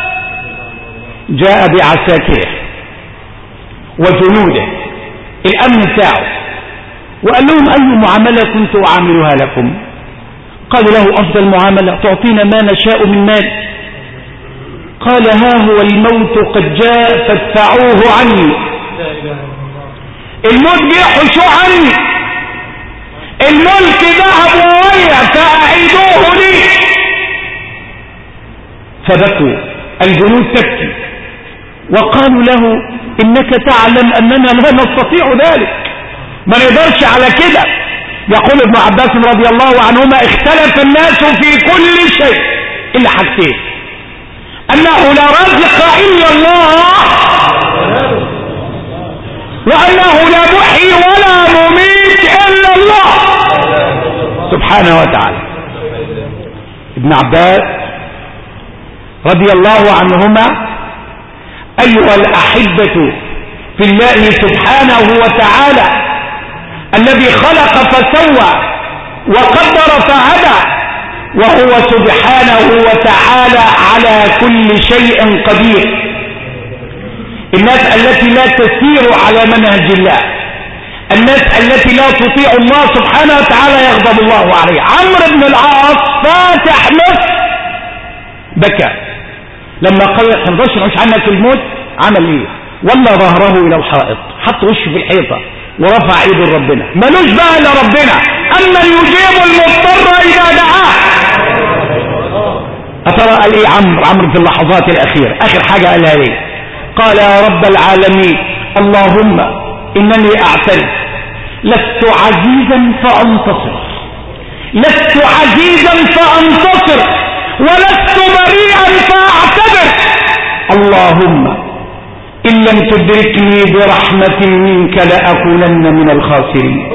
S1: جاء بعساكره وجنوده الأمن بتاعه وقال لهم: أي معاملة كنت أعاملها لكم؟ قالوا له: أفضل معاملة، تعطينا ما نشاء من مال. قال: ها هو الموت قد جاء فادفعوه عني. الموت بيحشوا عني، الملك ذهب وولى فأعيدوه لي. فبكوا، الجنود تبكي وقالوا له: إنك تعلم أننا لا نستطيع ذلك، ما نقدرش على كده. يقول ابن عباس رضي الله عنهما: اختلف الناس في كل شيء إلا حاجتين: أنه لا رزق إلا الله، وأنه لا محيي ولا مميت إلا الله سبحانه وتعالى. ابن عباس رضي الله عنهما: أيها الأحبة في الله سبحانه وتعالى الذي خلق فسوى وقدر فهدى، وهو سبحانه وتعالى على كل شيء قدير. الناس التي لا تسير على منهج الله، الناس التي لا تطيع الله سبحانه وتعالى يغضب الله عليه. عمرو بن العاص فاتح مصر بكى لما قال: احنا ما نقدرش نعيش عنك الموت. عمل ايه؟ ولا ظهره الى الحائط، حط وشه في الحيطه ورفع ايده لربنا، ملوش بقى الا ربنا. اما يجيب المضطر اذا دعاه. اترى قال ايه عمرو عمرو في اللحظات الاخيره؟ اخر حاجه قالها ايه؟ قال: يا رب العالمين، اللهم انني اعترف لست عزيزا فانتصر، لست عزيزا فانتصر، ولست بريئا فاعتبر. اللهم إن لم تدركني برحمة منك لأكونن من الخاسرين.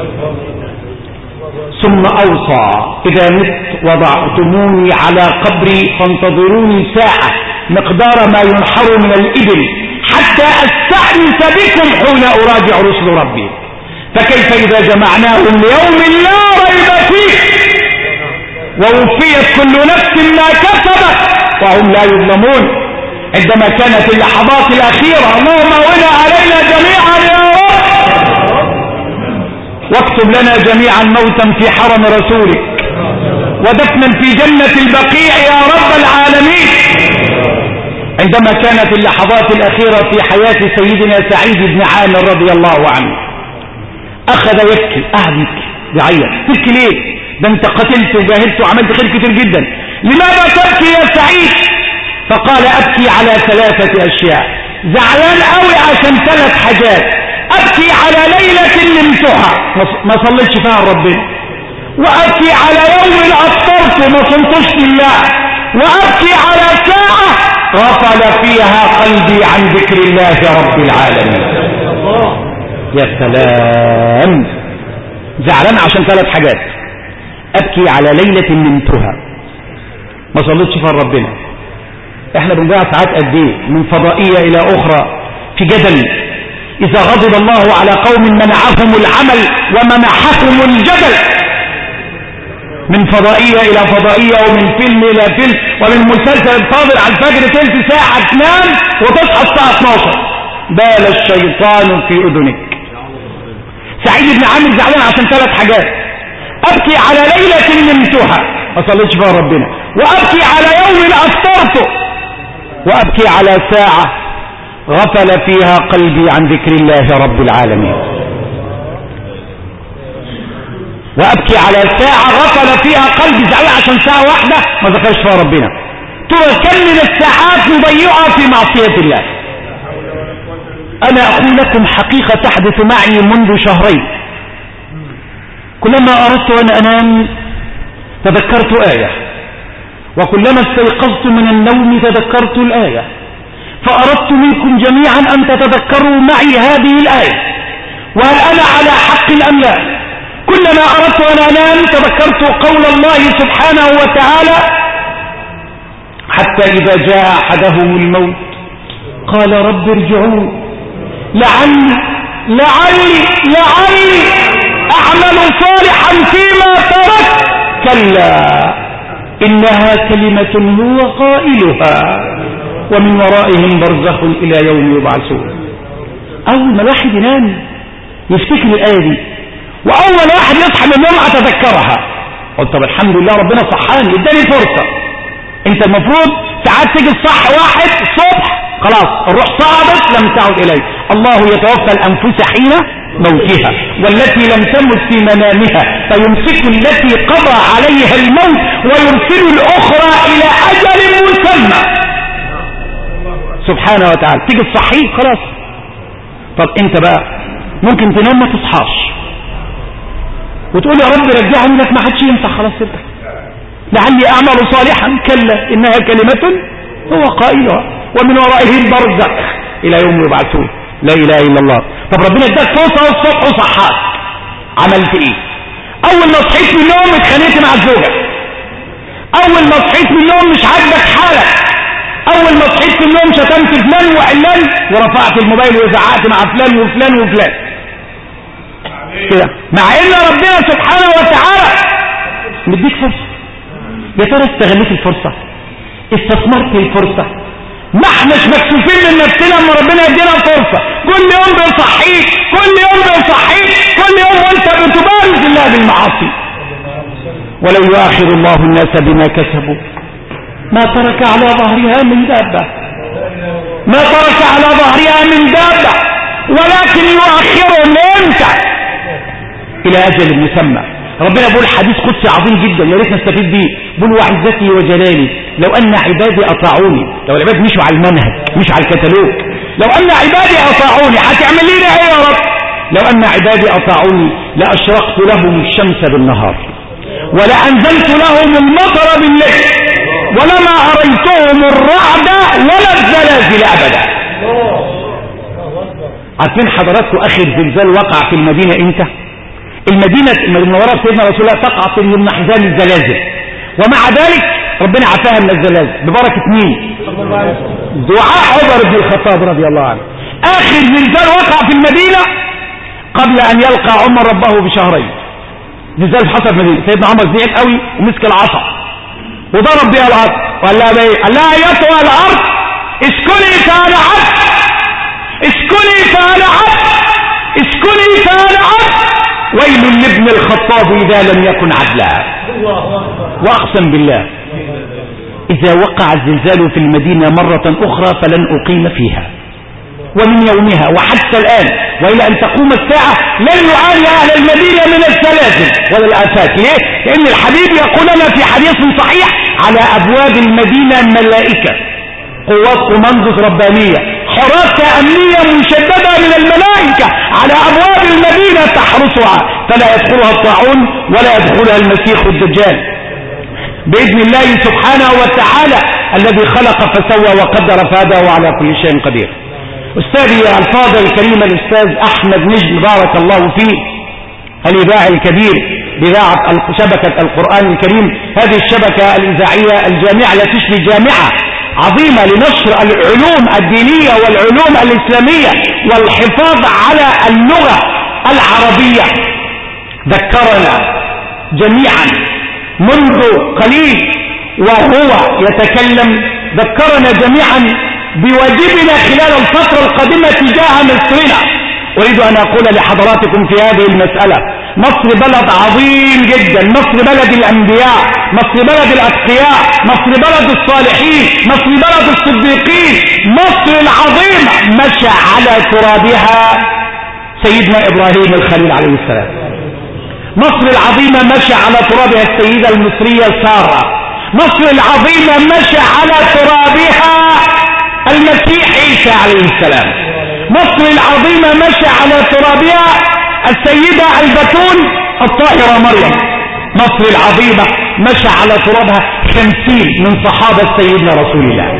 S1: ثم أوصى: إذا مت وضعتموني على قبري فانتظروني ساعة مقدار ما ينحر من الإبل حتى أستأنس بكم حين أراجع رسل ربي. فكيف إذا جمعناهم ليوم لا ريب فيه ووفيت كل نفس ما كسبت وهم لا يظلمون. عندما كانت اللحظات الأخيرة: اللهم أولى علينا جميعا يا رب، واكتب لنا جميعا موتا في حرم رسولك ودفنا في جنة البقيع يا رب العالمين. عندما كانت اللحظات الأخيرة في حياة سيدنا سعيد بن عامر رضي الله عنه، أخذ يبكي، قعد يبكي بيعيط. تبكي ليه؟ ده انت قتلت وجاهدت وعملت خير كتير جدا. لماذا تبكي يا سعيد؟ فقال ابكي على ثلاثة اشياء. زعلان قوي عشان ثلاث حاجات. ابكي على ليلة نمتها ما صليتش فيها ربنا، وابكي على يوم افطرت ما صمتش لله، وابكي على ساعة غفل فيها قلبي عن ذكر الله رب العالمين. يا سلام. زعلان عشان ثلاث حاجات. ابكي على ليلة نمتها ما صليتش فيها ربنا. احنا بنضيع ساعات قد ايه من فضائية الى اخرى في جدل. اذا غضب الله على قوم منعهم العمل ومنحهم الجدل، من فضائية الى فضائية ومن فيلم الى فيلم ومن مسلسل فاضل على الفجر تلت ساعة تنام وتصحى الساعة اثناشر. بال الشيطان في اذنك. سعيد بن عامر زعلان عشان ثلاث حاجات. ابكي على ليلة نمتها ما صليتش فيها ربنا، وابكي على يوم افطرته، وابكي على ساعة غفل فيها قلبي عن ذكر الله رب العالمين. وابكي على ساعة غفل فيها قلبي. زعلان عشان ساعة واحدة ما ذكرش فيها ربنا. ترى كم من الساعات نضيعها في معصية الله. انا اقول لكم حقيقة تحدث معي منذ شهرين. كلما اردت ان انام تذكرت آية، وكلما استيقظت من النوم تذكرت الآية، فأردت منكم جميعا أن تتذكروا معي هذه الآية، وهل أنا على حق أم لا. كلما أردت أن أنام تذكرت قول الله سبحانه وتعالى: حتى إذا جاء أحدهم الموت قال رب ارجعون لعلي لعلي لعلي أعمل صالحا فيما تركت كلا إنها كلمة هو قائلها ومن ورائهم برزخ إلى يوم يبعثون. أول ما الواحد ينام يفتكر الآية دي، وأول ما الواحد يصحى من النوم أتذكرها. قلت طب الحمد لله ربنا صحاني اداني فرصة. انت المفروض ساعات تيجي الصح واحد الصبح خلاص الروح صعبت لم تعد إليه. الله يتوفى الأنفس حين موتها والتي لم تمت في منامها فيمسك التي قضى عليها الموت ويرسل الأخرى إلى أجل مسمى سبحانه وتعالى. تيجي الصحيح خلاص. طب انت بقى ممكن تنام ما تصحاش وتقول يا رب رجعني لك، ما حدش ينفع خلاص تبقى لعلي أعمل صالحا كلا إنها كلمة هو قائلها ومن ورائهم برزخ إلى يوم يبعثون. لا إله إلا الله. طب ربنا اداك فرصة الصبح وصحاك، عملت إيه؟ أول ما صحيت من النوم اتخانقت مع الزوجة، أول ما صحيت من النوم مش عاجبك حالك، أول ما صحيت من النوم شتمت فلان وعلان ورفعت الموبايل وزعقت مع فلان وفلان وفلان كده، مع إن ربنا سبحانه وتعالى مديك فرصة. يا ترى استغلت الفرصة؟ استثمرت الفرصة؟ ما احناش مكسوفين من نفسنا اما ربنا يدينا فرصة. كل يوم بيصحيك، كل يوم بيصحيك، كل يوم وانت بتبارز الله بالمعاصي. ولو يؤاخر الله الناس بما كسبوا ما ترك على ظهرها من دابة، ما ترك على ظهرها من دابة، ولكن يؤخرهم امتى؟ الى اجل مسمى. ربنا بيقول حديث قدسي عظيم جدا يا ريت نستفيد بيه. بيقول وعزتي وجلالي لو ان عبادي اطاعوني، لو العباد مشوا على المنهج مش على الكتالوج، لو ان عبادي اطاعوني هتعمل لي ايه يا رب؟ لو ان عبادي اطاعوني لاشرقت لهم الشمس بالنهار ولانزلت لهم المطر بالليل ولما اريتهم الرعد ولا الزلازل ابدا. عارفين حضراتكم اخر زلزال وقع في المدينه امتى؟ المدينة المنورة سيدنا رسول الله تقع في يوم حزام الزلازل، ومع ذلك ربنا عافاها من الزلازل ببركة مين؟ دعاء عمر بن الخطاب رضي الله عنه. آخر زلزال وقع في المدينة قبل أن يلقى عمر ربه بشهرين. زلزال حصل في المدينة، سيدنا عمر زعل قوي ومسك العصا وضرب بها الأرض وقال لها بيه قال لها أيتها الأرض اسكني فأنا عبد، اسكني فأنا عبد، اسكني فأنا عبد، ويل لابن الخطاب إذا لم يكن عدلا. وأقسم بالله إذا وقع الزلزال في المدينة مرة أخرى فلن أقيم فيها. ومن يومها وحتى الآن وإلى أن تقوم الساعة لن يعاني أهل المدينة من السلاسل ولا الآفات. ليه؟ لأن الحبيب يقول لنا في حديث صحيح على أبواب المدينة ملائكة قوات كوماندوز ربانية حراسة أمنية مشددة من الملائكة على أبواب المدينة تحرسها فلا يدخلها الطاعون ولا يدخلها المسيح الدجال بإذن الله سبحانه وتعالى الذي خلق فسوى وقدر فهدى وعلى كل شيء قدير. أستاذي الفاضل الكريم الأستاذ أحمد نجم بارك الله فيه الإذاعي الكبير بإذاعة شبكة القرآن الكريم. هذه الشبكة الإذاعية الجامعة التي تشبه جامعة عظيمة لنشر العلوم الدينية والعلوم الإسلامية والحفاظ على اللغة العربية. ذكرنا جميعا منذ قليل وهو يتكلم ذكرنا جميعا بواجبنا خلال الفترة القادمة تجاه مصرنا. أريد أن أقول لحضراتكم في هذه المسألة مصر بلد عظيم جدا، مصر بلد الأنبياء، مصر بلد الأتقياء، مصر بلد الصالحين، مصر بلد الصديقين. مصر العظيمة مشى على ترابها سيدنا إبراهيم الخليل عليه السلام. مصر العظيمة مشى على ترابها السيدة المصرية سارة. مصر العظيمة مشى على ترابها المسيح عيسى عليه السلام. مصر العظيمة مشى على ترابها السيدة البتول الطاهرة مريم. مصر العظيمة مشى على ترابها خمسين من صحابة سيدنا رسول الله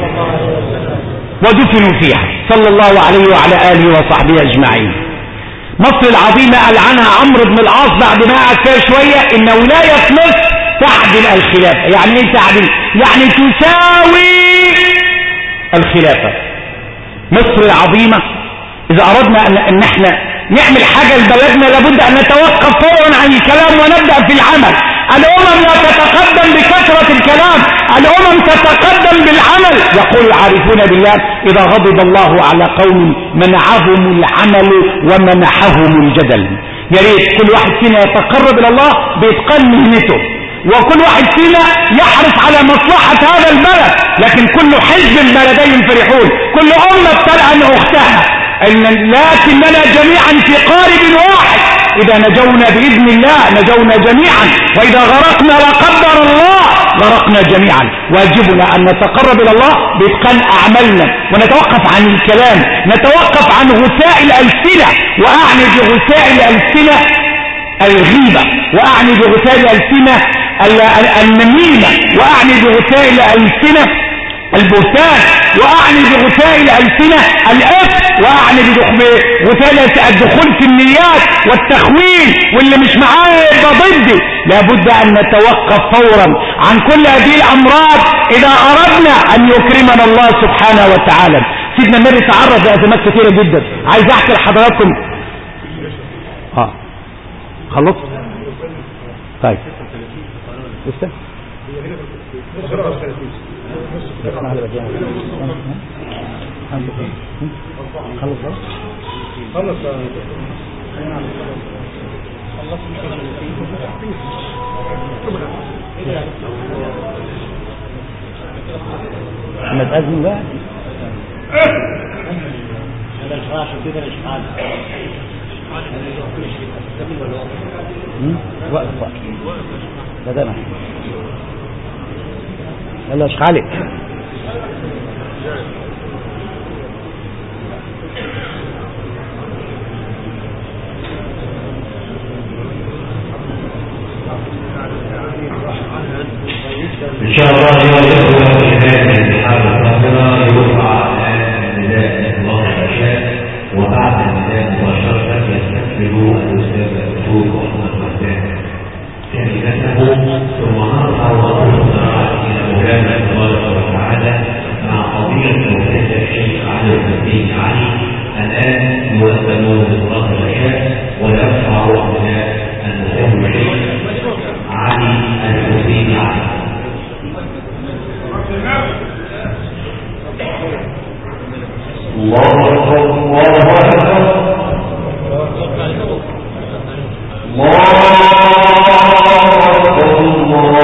S1: ودفنوا فيها صلى الله عليه وعلى آله وصحبه أجمعين. مصر العظيمة ألعنها عمرو بن العاص بعد ما قعد فيها شوية إن ولاية مصر تعدل الخلافة. يعني ايه تعدل؟ يعني تساوي الخلافة. مصر العظيمة إذا أردنا أن, أن احنا نعمل حاجة لبلدنا لابد أن نتوقف فورا عن الكلام ونبدأ في العمل. الأمم لا تتقدم بكثرة الكلام، الأمم تتقدم بالعمل. يقول العارفون بالله إذا غضب الله على قوم منعهم العمل ومنحهم الجدل. يا ريت كل واحد فينا يتقرب إلى الله بإتقان مهنته، وكل واحد فينا يحرص على مصلحة هذا البلد، لكن كل حزب البلدين فرحون، كل أمة تلعن أختها، لكننا جميعا في قارب واحد. إذا نجونا بإذن الله نجونا جميعا، وإذا غرقنا لا قدر الله غرقنا جميعا. واجبنا أن نتقرب إلى الله بإتقان أعمالنا ونتوقف عن الكلام، نتوقف عن غثاء الألسنة، وأعني بغثاء الألسنة الغيبة، وأعني بغثاء الألسنة النميمة، وأعني بغثاء الألسنة البهتان، وأعني بغثاء الألسنة الإثم، وأعني بغثاء الدخول في النيات والتخوين، واللي مش معاه يبقى ضدي. لابد أن نتوقف فورا عن كل هذه الأمراض إذا أردنا أن يكرمنا الله سبحانه وتعالى. سيدنا النبي تعرض لأزمات كثيرة جدا. عايز أحكي لحضراتكم. آه خلصت؟ طيب لسه؟ خلص خلص محمد أزمي بقى هذا الفراش وكذا الإشغال وقف وقف بدنا يلا اشغالي.
S4: إن شاء الله يوم في هذه الحالة القادمة يرفع النداء الله العشاء، وبعد النداء مباشرة يستقبل الأستاذ الدكتور محمد وردان كلمته، ثم نرفع وضوءنا إلى مولانا تبارك وتعالى مع قضية مولانا الشيخ علي الدين علي. الآن يؤذن بصلاة العشاء ويرفع نداء المسلم الشيخ علي الحسين علي. الله أكبر الله أكبر الله أكبر الله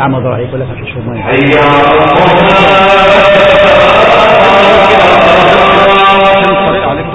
S2: عم ضاع يقول لك في شو ما
S4: حي على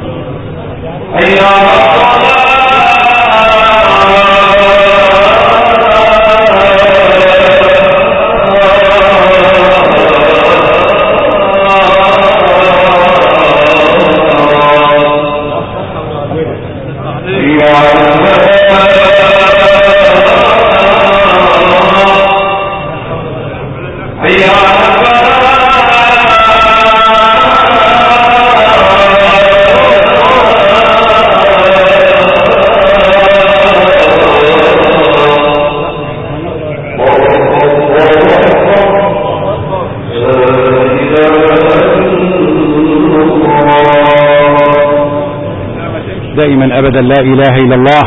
S1: دائما أبدا لا إله إلا الله.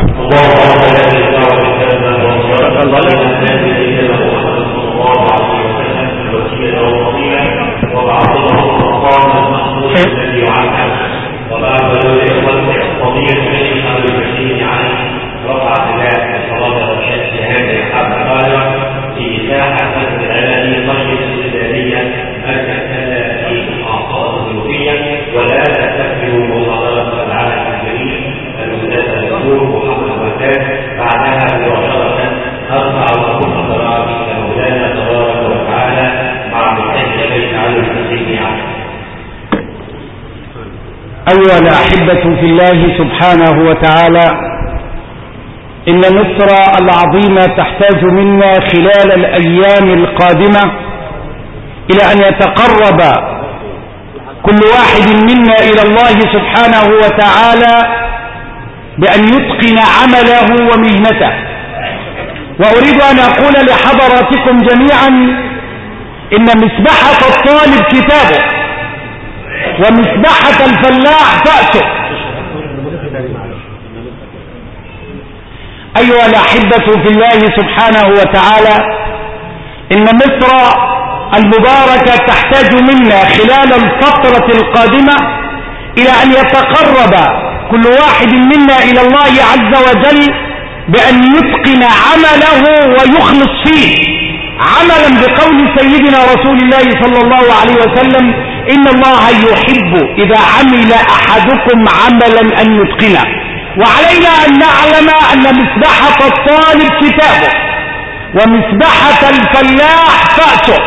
S1: أيها الأحبة في الله سبحانه وتعالى، إن مصر العظيمة تحتاج منا خلال الأيام القادمة إلى أن يتقرب كل واحد منا إلى الله سبحانه وتعالى بأن يتقن عمله ومهنته. وأريد أن أقول لحضراتكم جميعا إن مسبحة الطالب كتابه ومسبحة الفلاح فأسه. أيها الأحبة في الله سبحانه وتعالى، إن مصر المباركة تحتاج منا خلال الفترة القادمة إلى أن يتقرب كل واحد منا إلى الله عز وجل بأن يتقن عمله ويخلص فيه، عملا بقول سيدنا رسول الله صلى الله عليه وسلم: إن الله يحب إذا عمل أحدكم عملا أن يتقنه. وعلينا أن نعلم أن مسبحة الطالب كتابه، ومسبحة الفلاح فأسه،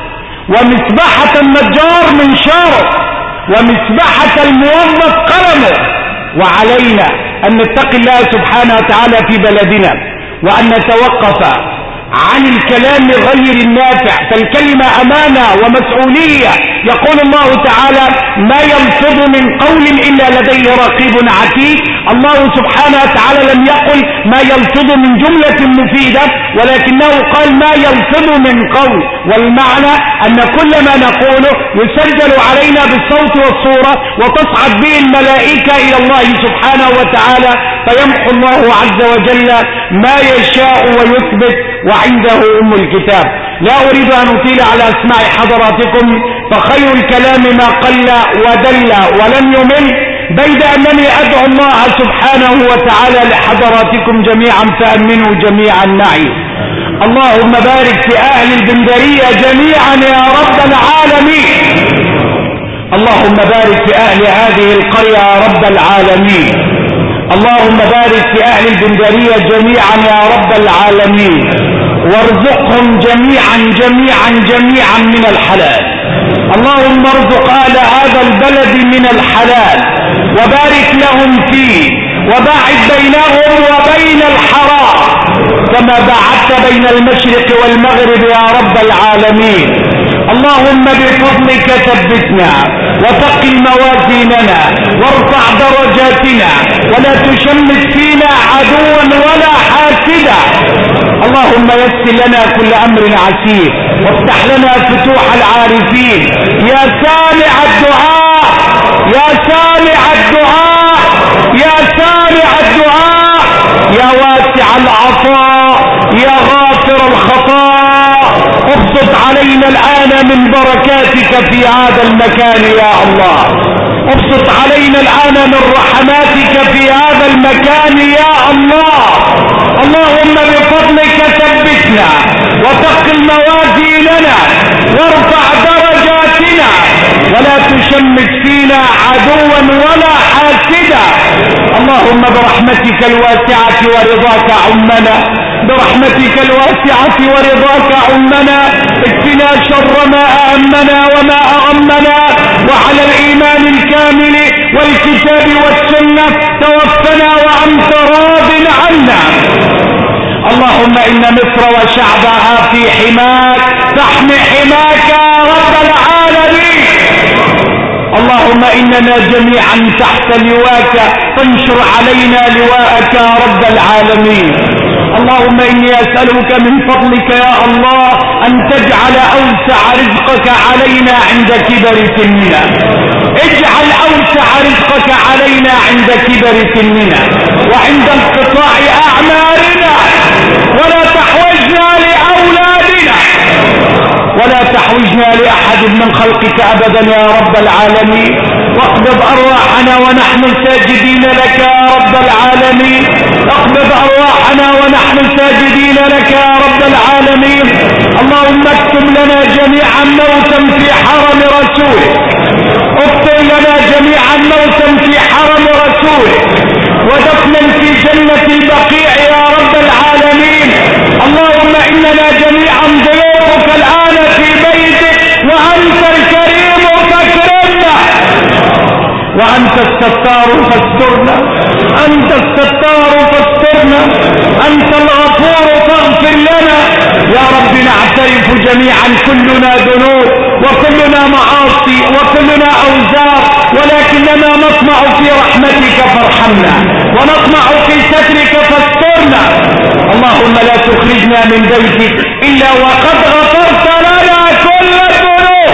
S1: ومسبحة النجار منشاره، ومسبحة الموظف قلمه. وعلينا أن نتقي الله سبحانه وتعالى في بلدنا، وأن نتوقف عن الكلام غير النافع، فالكلمة أمانة ومسؤولية. يقول الله تعالى: ما يلفظ من قول إلا لديه رقيب عتيد. الله سبحانه وتعالى لم يقل ما يلفظ من جملة مفيدة، ولكنه قال ما يلفظ من قول، والمعنى أن كل ما نقوله يسجل علينا بالصوت والصورة، وتصعد به الملائكة إلى الله سبحانه وتعالى، فيمحو الله عز وجل ما يشاء ويثبت، وعنده أم الكتاب. لا أريد أن أطيل على أسماع حضراتكم، فخير الكلام ما قل ودل ولم يمل، بيد أنني أدعو الله سبحانه وتعالى لحضراتكم جميعا فأمنوا جميعا معي. اللهم بارك في أهل البندرية جميعا يا رب العالمين. اللهم بارك في أهل هذه القرية يا رب العالمين. اللهم بارك في أهل البندرية جميعا يا رب العالمين، وارزقهم جميعا جميعا جميعا من الحلال. اللهم ارزق أهل هذا البلد من الحلال، وبارك لهم فيه، وباعد بينهم وبين الحرام كما باعدت بين المشرق والمغرب يا رب العالمين. اللهم بفضلك ثبتنا وثقل موازيننا وارفع درجاتنا، ولا تشمت فينا عدوا ولا حاسدا. اللهم يسر لنا كل أمر عسير، وافتح لنا فتوح العارفين. يا سامع الدعاء، يا سامع الدعاء، يا سامع الدعاء، يا واسع العطاء، يا غافر الخطاء، ابسط علينا الآن من بركاتك في هذا المكان يا الله. ابسط علينا الآن من رحماتك في هذا المكان يا الله. اللهم بفضلك ثبتنا وثقل موازيننا وارفع درجاتنا ولا تشمت فينا عدوا ولا حاسدا. اللهم برحمتك الواسعة ورضاك عمنا، برحمتك الواسعة ورضاك عمنا، اكفنا شر ما أهمنا وما أغمنا، وعلى الإيمان الكامل والكتاب والسنة توفنا وأنت راض عنا. اللهم إن مصر وشعبها في حماك فاحم حماك يا رب العالمين. اللهم إننا جميعا تحت لواك فانشر علينا لواءك يا رب العالمين. اللهم إني أسألك من فضلك يا الله أن تجعل أوسع رزقك علينا عند كبر سننا، اجعل أوسع رزقك علينا عند كبر سننا وعند انقطاع أعمارنا، ولا تحوجنا لأولادنا ولا تحوجنا لأحد من خلقك أبدا يا رب العالمين. واقبض أرواحنا ونحن ساجدين لك يا رب العالمين، اقبض أرواحنا ونحن ساجدين لك يا رب العالمين. اللهم اكتب لنا جميعا موتا في حرم رسولك، اكتب لنا جميعا موتا في حرم رسولك ودفنا في جنة البقيع يا رب العالمين. اللهم إننا جميعا ضيوفك الآن في بيتك وأنت الكريم فاكرمنا، وأنت الستار فاسترنا، أنت الستار فاسترنا، أنت الغفور فاغفر لنا يا رب. نعترف جميعا كلنا ذنوب وكلنا معاصي وكلنا أوزار، ولكننا نطمع في رحمتك فارحمنا ونطمع في سترك فاسترنا. اللهم لا تخرجنا من بيتك إلا وقد غفرت لنا كل الذنوب،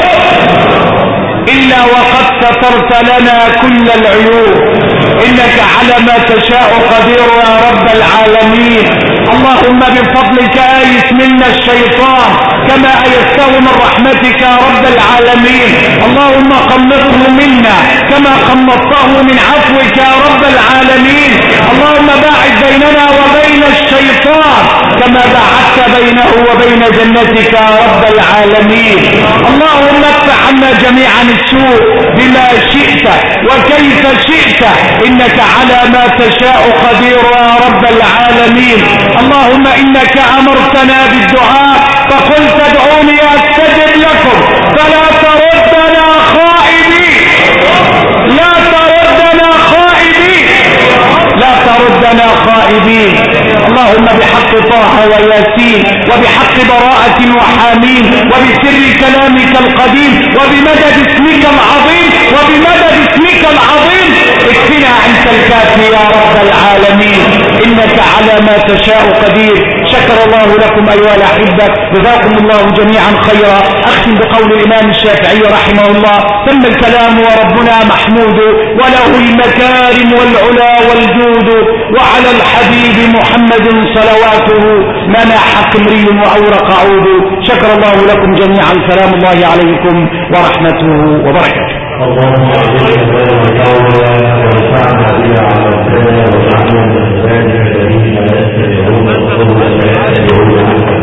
S1: إلا وقد سترت لنا كل العيوب، إنك على ما تشاء قدير يا رب العالمين. اللهم بفضلك آيس منا الشيطان كما آيسته من رحمتك يا رب العالمين. اللهم قنطه منا كما قنطته من عفوك يا رب العالمين. اللهم باعد بيننا وبين الشيطان كما باعدت بينه وبين جنتك يا رب العالمين. اللهم ادفع عنا جميعا السوء بما شئت وكيف شئت، إنك على ما تشاء قدير يا رب العالمين. اللهم إنك أمرتنا بالدعاء فقلت ادعوني أستجب لكم، فلا تردنا خائبين، لا تردنا خائبين، لا تردنا خائبين. اللهم بحق طه وياسين وبحق براءة وحامين وبسر كلامك القديم وبمدد اسمك العظيم وبمدد اسمك العظيم اكفنا أنت الكافي يا رب العالمين، إنك على ما تشاء قدير. شكر الله لكم أيها الأحبة، جزاكم الله جميعا خيرا. أختم بقول الإمام الشافعي رحمه الله: تم الكلام وربنا محمود، وله المكارم والعلا والجود، وعلى الحبيب محمد صلواته منح قمري وأورق عود. شكر الله لكم جميعا، سلام الله عليكم ورحمته وبركاته.
S3: اللهم عليك وتولى ورفعنا بها على السنة وجعلنا من عبادك الذين لا يستطيعون القول ولا يستطيعون عنك.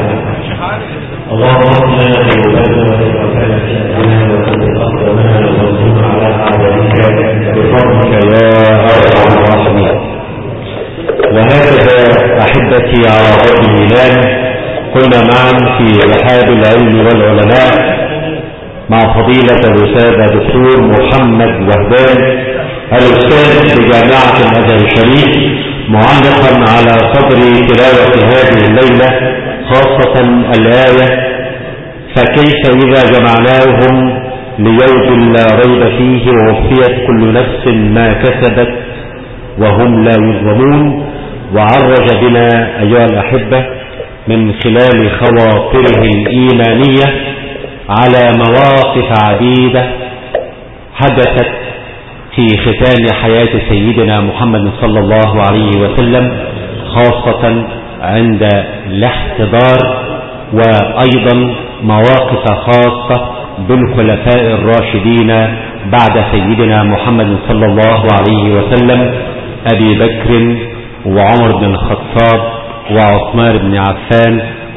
S3: اللهم اغفر ذنوبنا وكان شأننا وثبت أقدامنا وانصرنا على أعدائك بفضلك يا أرحم الراحمين. وهكذا أحبتي على رب الإله كنا معا في رحاب العلم والعلماء مع فضيلة الأستاذ الدكتور محمد وهبان الأستاذ بجامعة الأزهر الشريف، معلقا على صدر تلاوة هذه الليلة خاصة الآية: فكيف إذا جمعناهم ليوم لا ريب فيه ووفيت كل نفس ما كسبت وهم لا يظلمون. وعرج بنا أيها الأحبة من خلال خواطره الإيمانية على مواقف عديدة حدثت في ختام حياة سيدنا محمد صلى الله عليه وسلم، خاصة عند الاحتضار، وأيضا مواقف خاصة بالخلفاء الراشدين بعد سيدنا محمد صلى الله عليه وسلم: أبي بكر وعمر بن الخطاب وعثمان بن عفان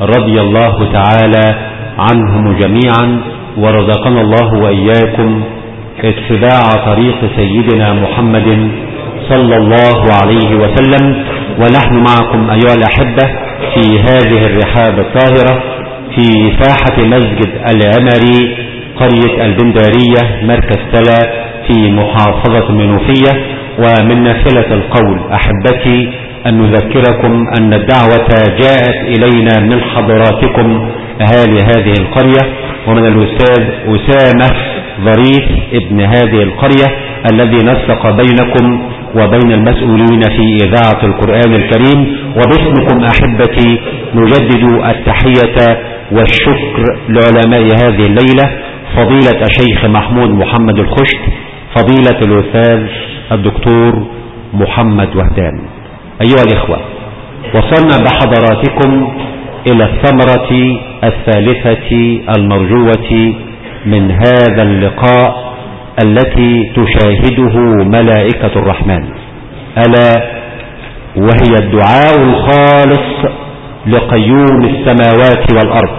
S5: رضي الله تعالى عنهم جميعا، ورزقنا الله وإياكم اتباع طريق سيدنا محمد صلى الله عليه وسلم. ونحن معكم أيها الأحبة في هذه الرحاب الطاهرة في ساحة مسجد العمري قرية البندارية مركز تلا في محافظة المنوفية. ومن نافلة القول أحبتي أن نذكركم أن الدعوة جاءت إلينا من حضراتكم أهالي هذه القرية، ومن الأستاذ أسامة ظريف ابن هذه القرية الذي نسق بينكم وبين المسؤولين في إذاعة القرآن الكريم. وباسمكم أحبتي نجدد التحية والشكر لعلماء هذه الليلة، فضيلة الشيخ محمود محمد الخشت، فضيلة الأستاذ الدكتور محمد وهدان. أيها الإخوة، وصلنا بحضراتكم إلى الثمرة الثالثة المرجوة من هذا اللقاء التي تشاهده ملائكة الرحمن، ألا وهي الدعاء الخالص لقيوم السماوات والأرض.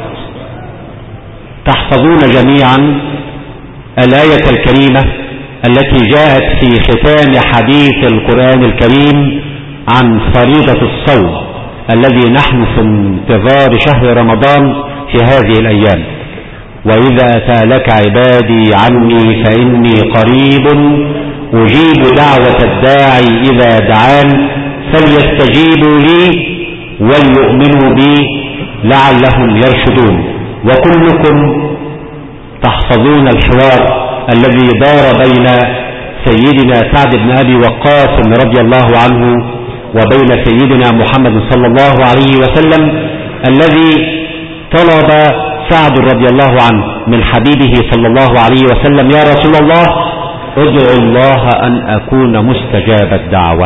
S5: تحفظون جميعا الآية الكريمة التي جاءت في ختام حديث القرآن الكريم عن فريضة الصوم الذي نحن في انتظار شهر رمضان في هذه الأيام. وإذا سألك عبادي عني فإني قريب أجيب دعوة الداعي إذا دعان فليستجيبوا لي وليؤمنوا بي لعلهم يرشدون. وكلكم تحفظون الحوار الذي دار بين سيدنا سعد بن أبي وقاص رضي الله عنه وبين سيدنا محمد صلى الله عليه وسلم، الذي طلب سعد رضي الله عنه من حبيبه صلى الله عليه وسلم: يا رسول الله ادعو الله أن أكون مستجاب الدعوة.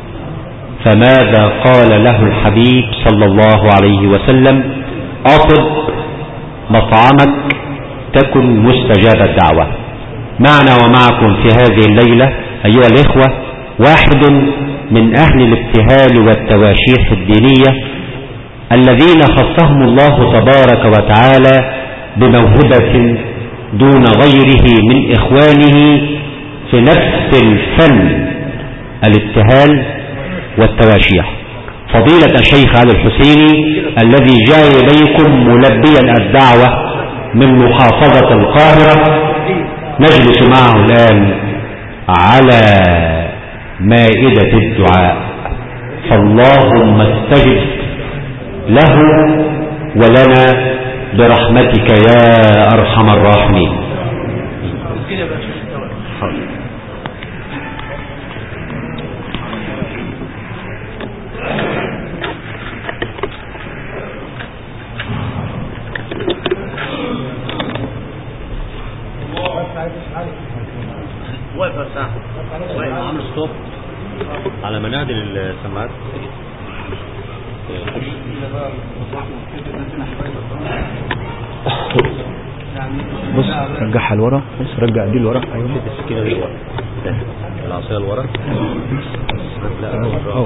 S5: فماذا قال له الحبيب صلى الله عليه وسلم؟ أطب مطعمك تكن مستجاب الدعوة. معنا ومعكم في هذه الليلة أيها الإخوة واحد من أهل الابتهال والتواشيح الدينية الذين خصهم الله تبارك وتعالى بموهبة دون غيره من إخوانه في نفس الفن الابتهال والتواشيح، فضيلة الشيخ علي الحسيني الذي جاء إليكم ملبيا الدعوة من محافظة القاهرة. نجلس معه الآن على مائدة الدعاء، فاللهم استجب له ولنا برحمتك يا أرحم الراحمين.
S3: عامل ستوب على منادل السماعات.
S2: بص رجعها لورا، بص رجع دي لورا. ايوه
S3: السكينه دي ورا، العصايه لورا. لا اهو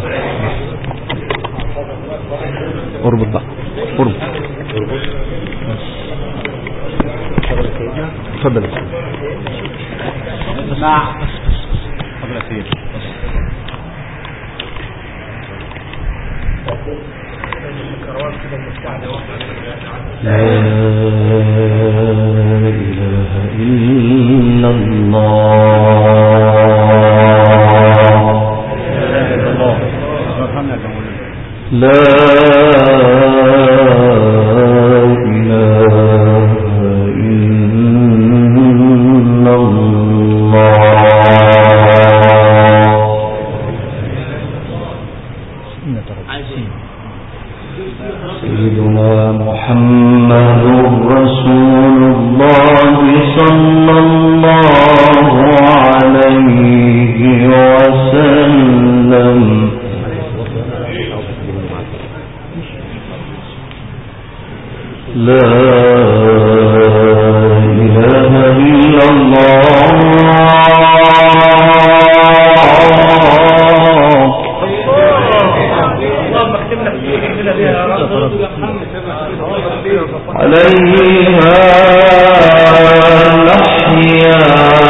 S2: اربط بقى، اربط
S3: اربط.
S2: اتفضل يا سيدي. اسمع اتفضل يا سيدي.
S3: لا إله إلا الله، لا سيدنا محمد رسول الله صلى الله عليه وسلم. لا إله إلا الله، عليها نحيا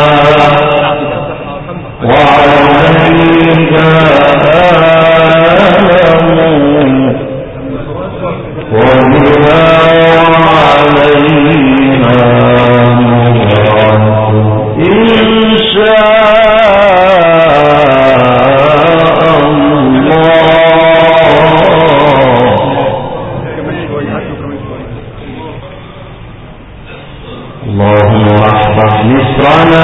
S3: وعليها نموت وبها وعليها نبعث إن شاء اللهم احفظ مصرنا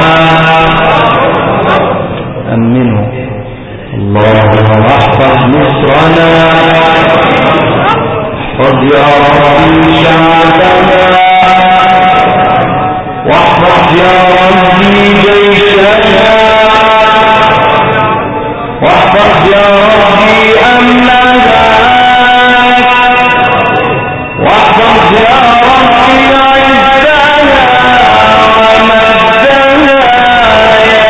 S3: أمنه اللهم احفظ مصرنا احفظ يا ربي شعبنا واحفظ يا ربي جيشنا واحفظ يا ربي أمننا واحفظ يا ربي عزنا ومجدنا يا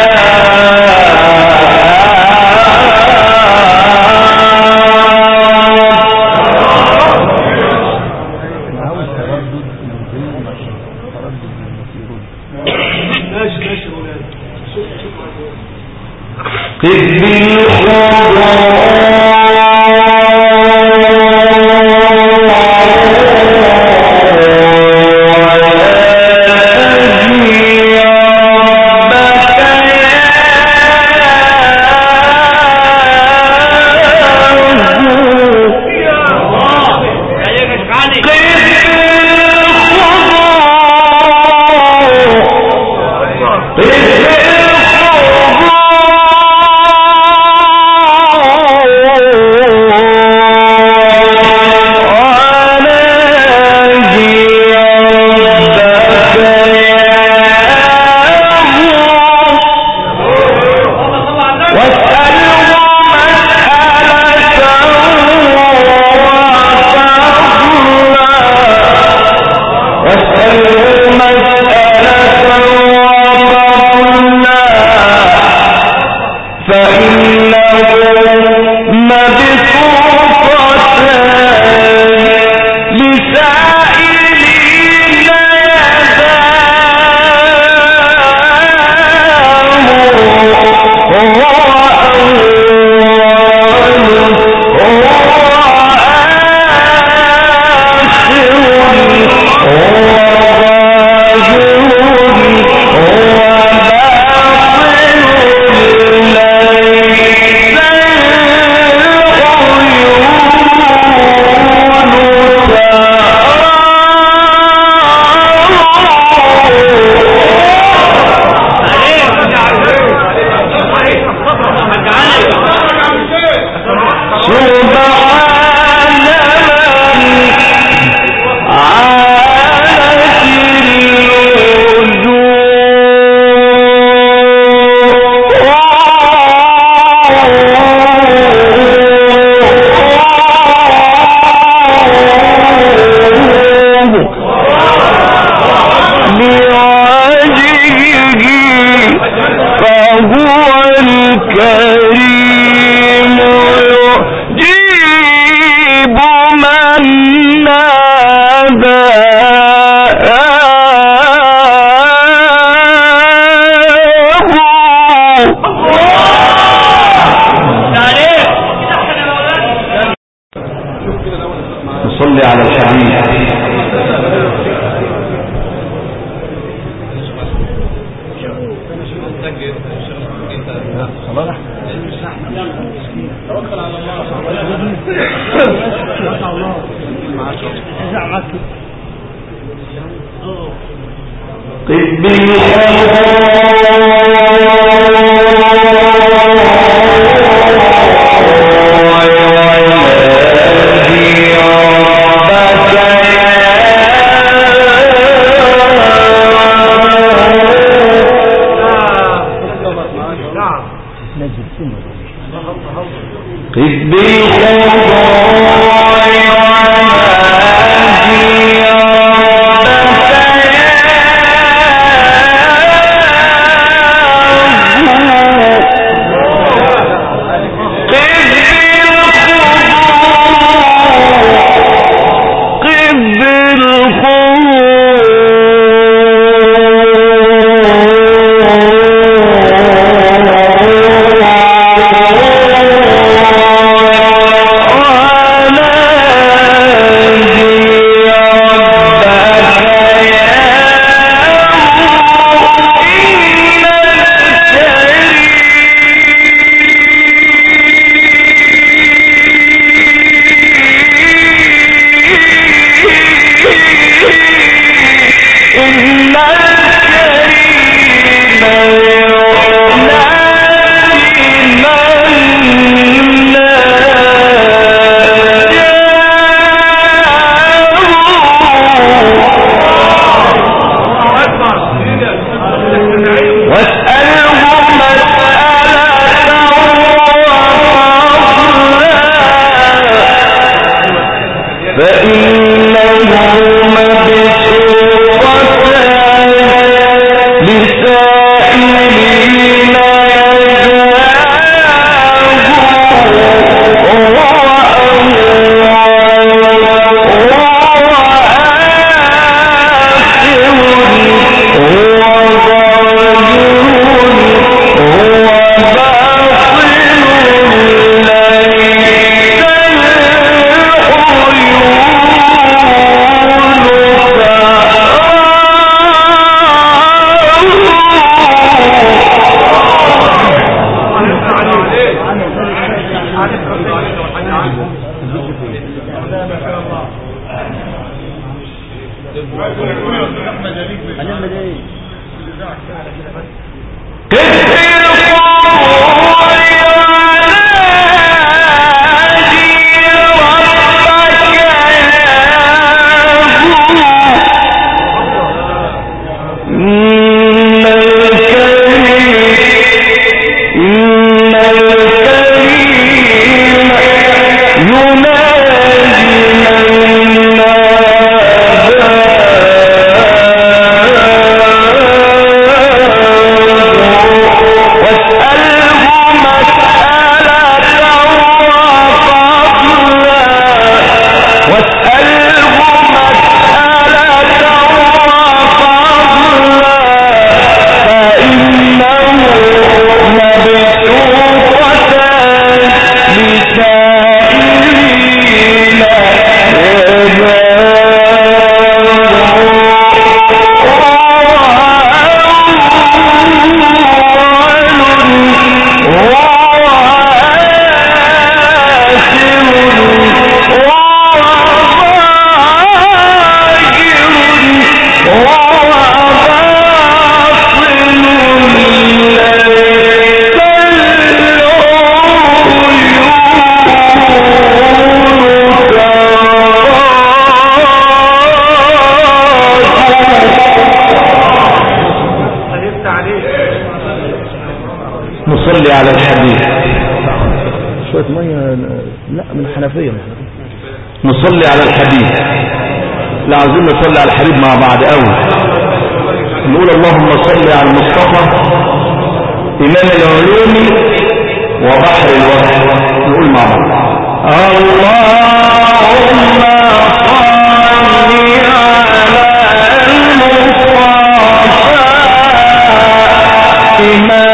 S3: قذ بالخضوع
S2: هنعمل ايه؟
S1: نصلي على الحبيب.
S2: شوية مية لا من الحنفية.
S1: نصلي على الحبيب. لا عايزين نصلي على الحبيب مع بعض قوي. نقول اللهم صل على المصطفى إمام العلوم وبحر الوحي. نقول مع بعض اللهم صل على المصطفى إمام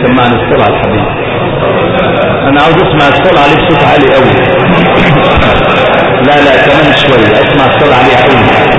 S1: يسمعني الصلاة على الحبيب. انا عاوز اسمع الصلاة عليه بصوت عالي قوي. لا لا كمان شوية اسمع الصلاة عليه قوي.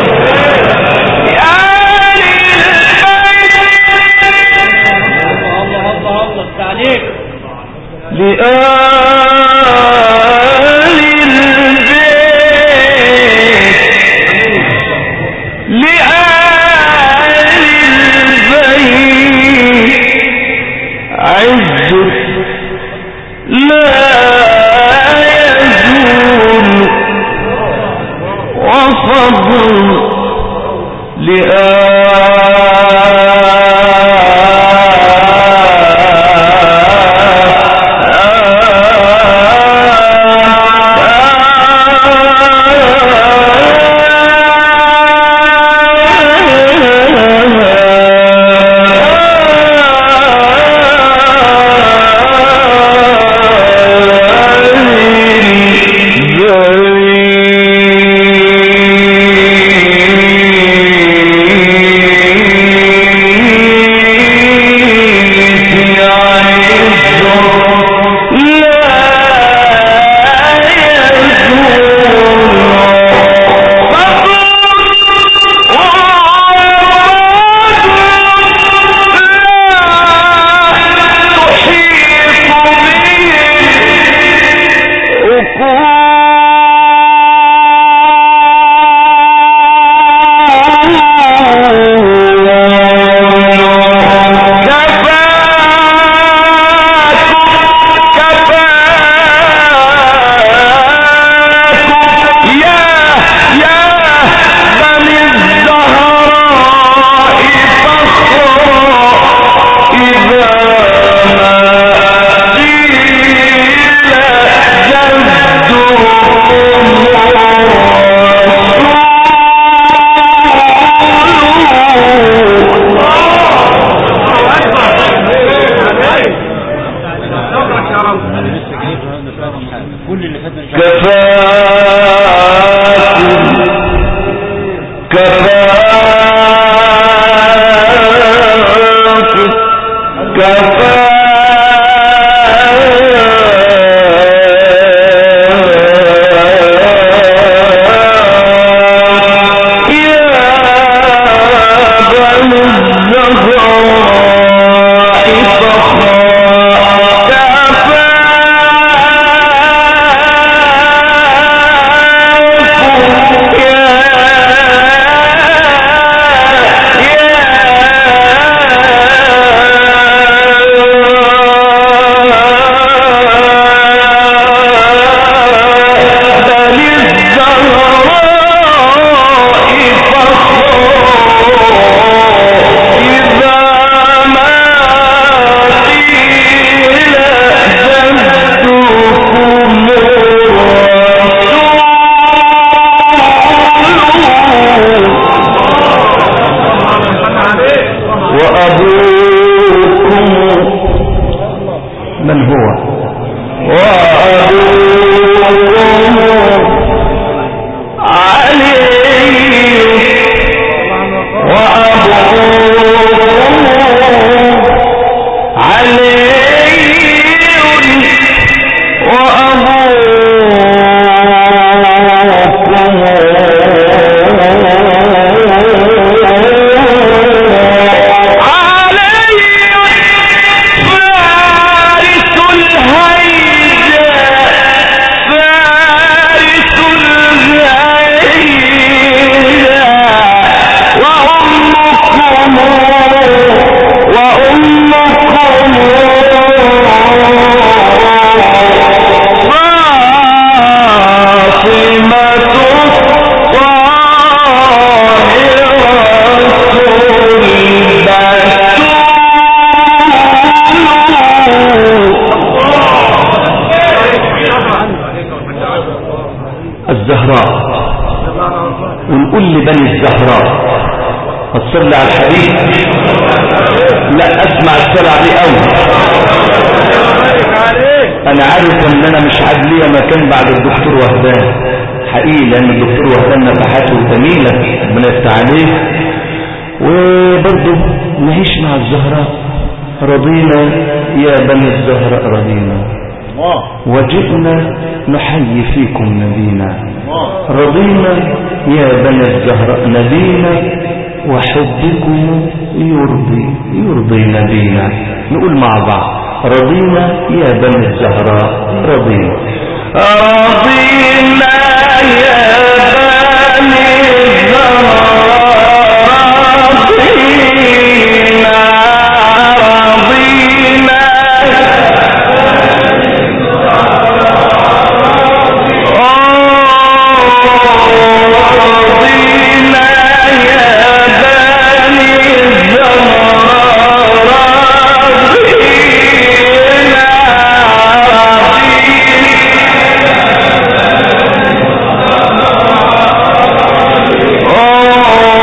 S1: الزهراء ونقول لبني الزهراء هتصلي على الحبيب. لا اسمع الصلاة عليه قوي. انا عارف ان انا مش عادلية مكان بعد الدكتور وهدان حقيقي، لان الدكتور وهدان نفحاته جميلة ربنا يفتح عليه. وبرضه نعيش مع الزهراء رضينا يا بني الزهراء رضينا وجئنا نحيي فيكم نبينا رضينا يا بني الزهراء نبينا وحبكم يرضي يرضي نبينا. نقول مع بعض رضينا يا بني الزهراء رضينا رضينا يا بني الزهراء رضينا رضينا رضينا يا بني الزهراء رضينا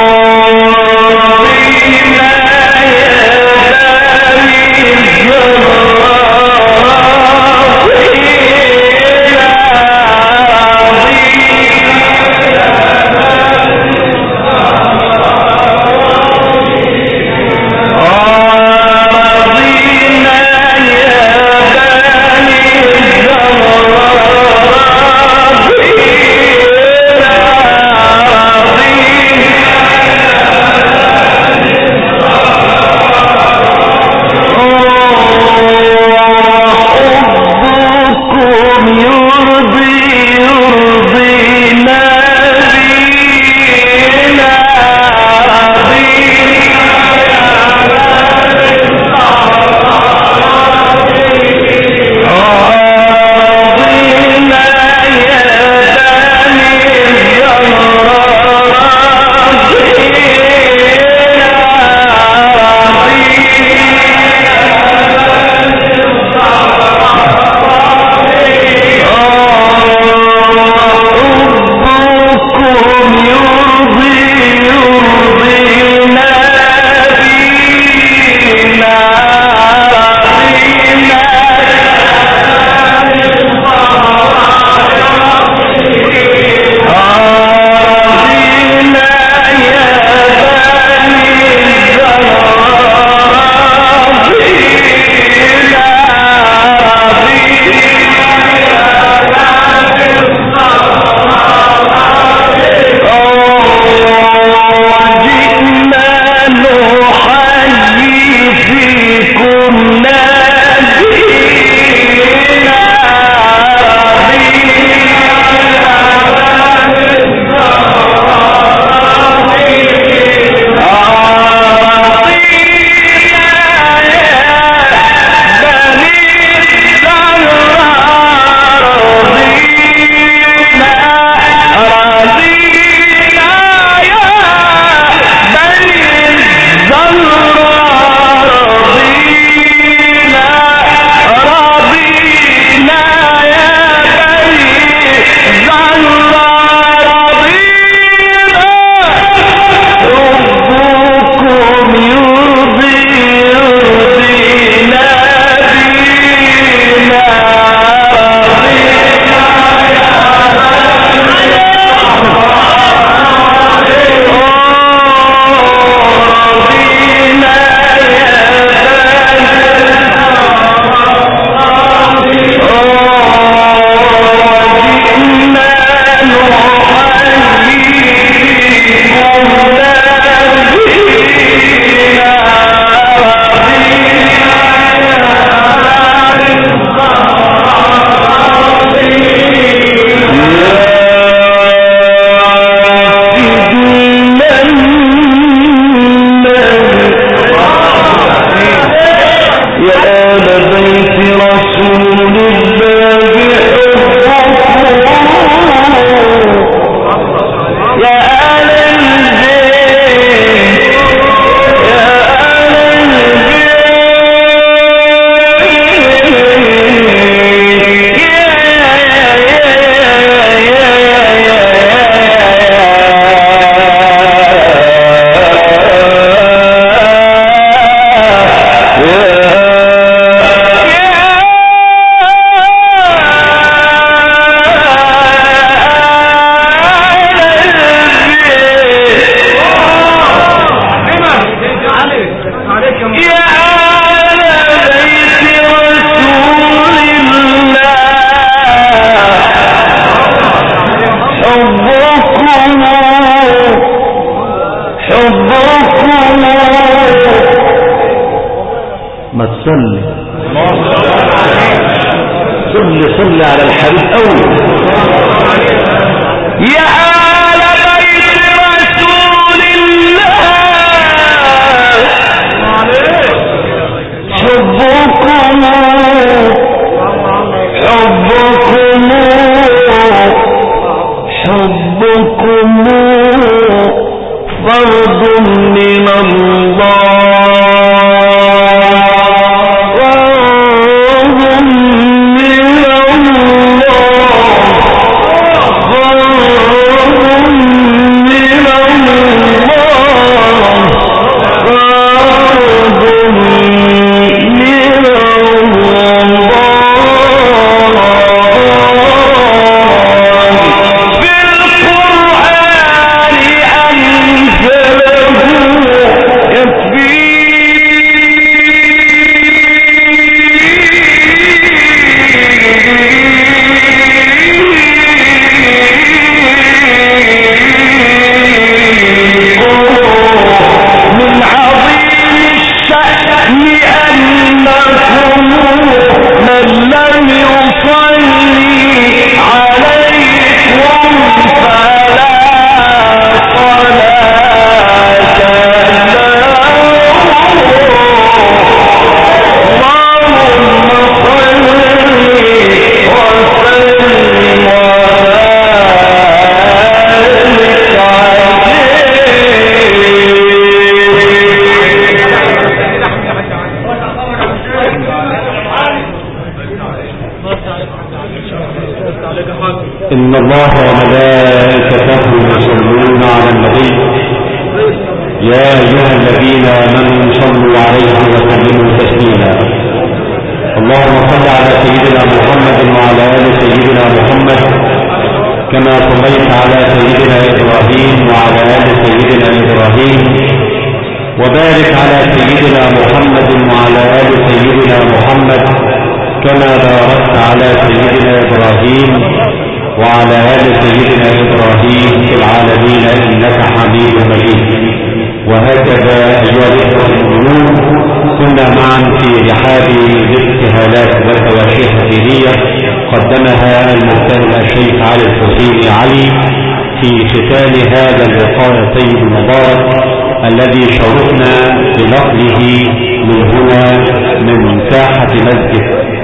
S5: ما تصلي صلي صلي على الحبيب أول.
S1: يا آل بيت رسول الله حبكم حبكم حبكم فرض من الله
S5: إن الله وملائكته يصلون على النبي يا أيها الذين آمنوا صلوا عليه وسلموا تسليما. اللهم صل على سيدنا محمد وعلى آل سيدنا محمد كما صليت على سيدنا إبراهيم وعلى آل سيدنا إبراهيم، وبارك على سيدنا محمد وعلى آل سيدنا محمد كما باركت على سيدنا إبراهيم وعلى آل سيدنا إبراهيم في العالمين إنك حميد مجيد. وهكذا أيها الإخوة المؤمنون كنا معا في رحاب الابتهالات والتواشيح الدينية قدمها المرتهل الشيخ علي الحسيني علي في ختام هذا اللقاء الطيب المبارك الذي شرفنا بنقله من هنا من ساحة مسجد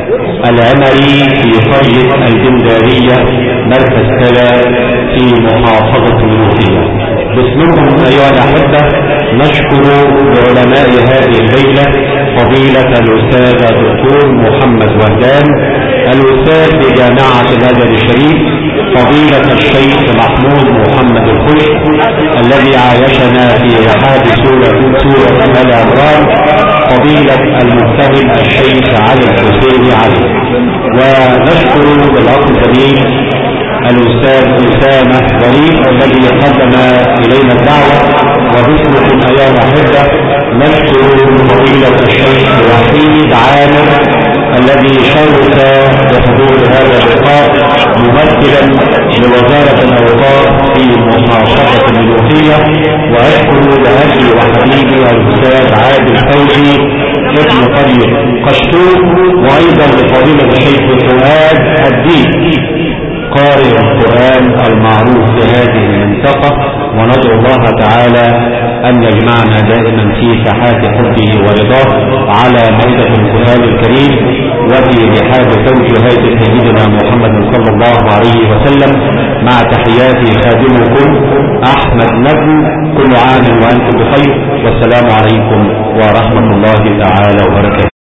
S5: العمري في قرية الجندارية مركز كلا في محافظة المنوفية. باسمكم أيها الأحبة نشكر لعلماء هذه الليلة فضيلة الأستاذ الدكتور محمد وهدان الأستاذ بجامعة الأزهر الشريف، فضيلة الشيخ محمود محمد الخش الذي عايشنا في رحاب سورة سورة آل عمران، فضيلة المبتهل الشيخ علي الحسيني علي. ونشكر بالأخ الكريم الأستاذ أسامة ظريف الذي قدم إلينا الدعوة. وباسمكم أيها الأحبة نشكر فضيلة الشيخ وحيد عامر الذي شرف بحضور هذا اللقاء ممثلا لوزارة الأوقاف في محافظة المنوفية. وأشكر لأهلي وحبيبي الأستاذ عادل فوزي ابن قرية قشتوط، وأيضا لفضيلة الشيخ فؤاد الدين قارئ القرآن المعروف في هذه المنطقة. وندعو الله تعالى أن يجمعنا دائما في ساحات حبه ورضاه على مائدة القرآن الكريم وفي رحاب توجيهات سيدنا محمد صلى الله عليه وسلم، مع تحيات خادمكم أحمد نجم. كل عام وأنتم بخير، والسلام عليكم ورحمة الله تعالى وبركاته.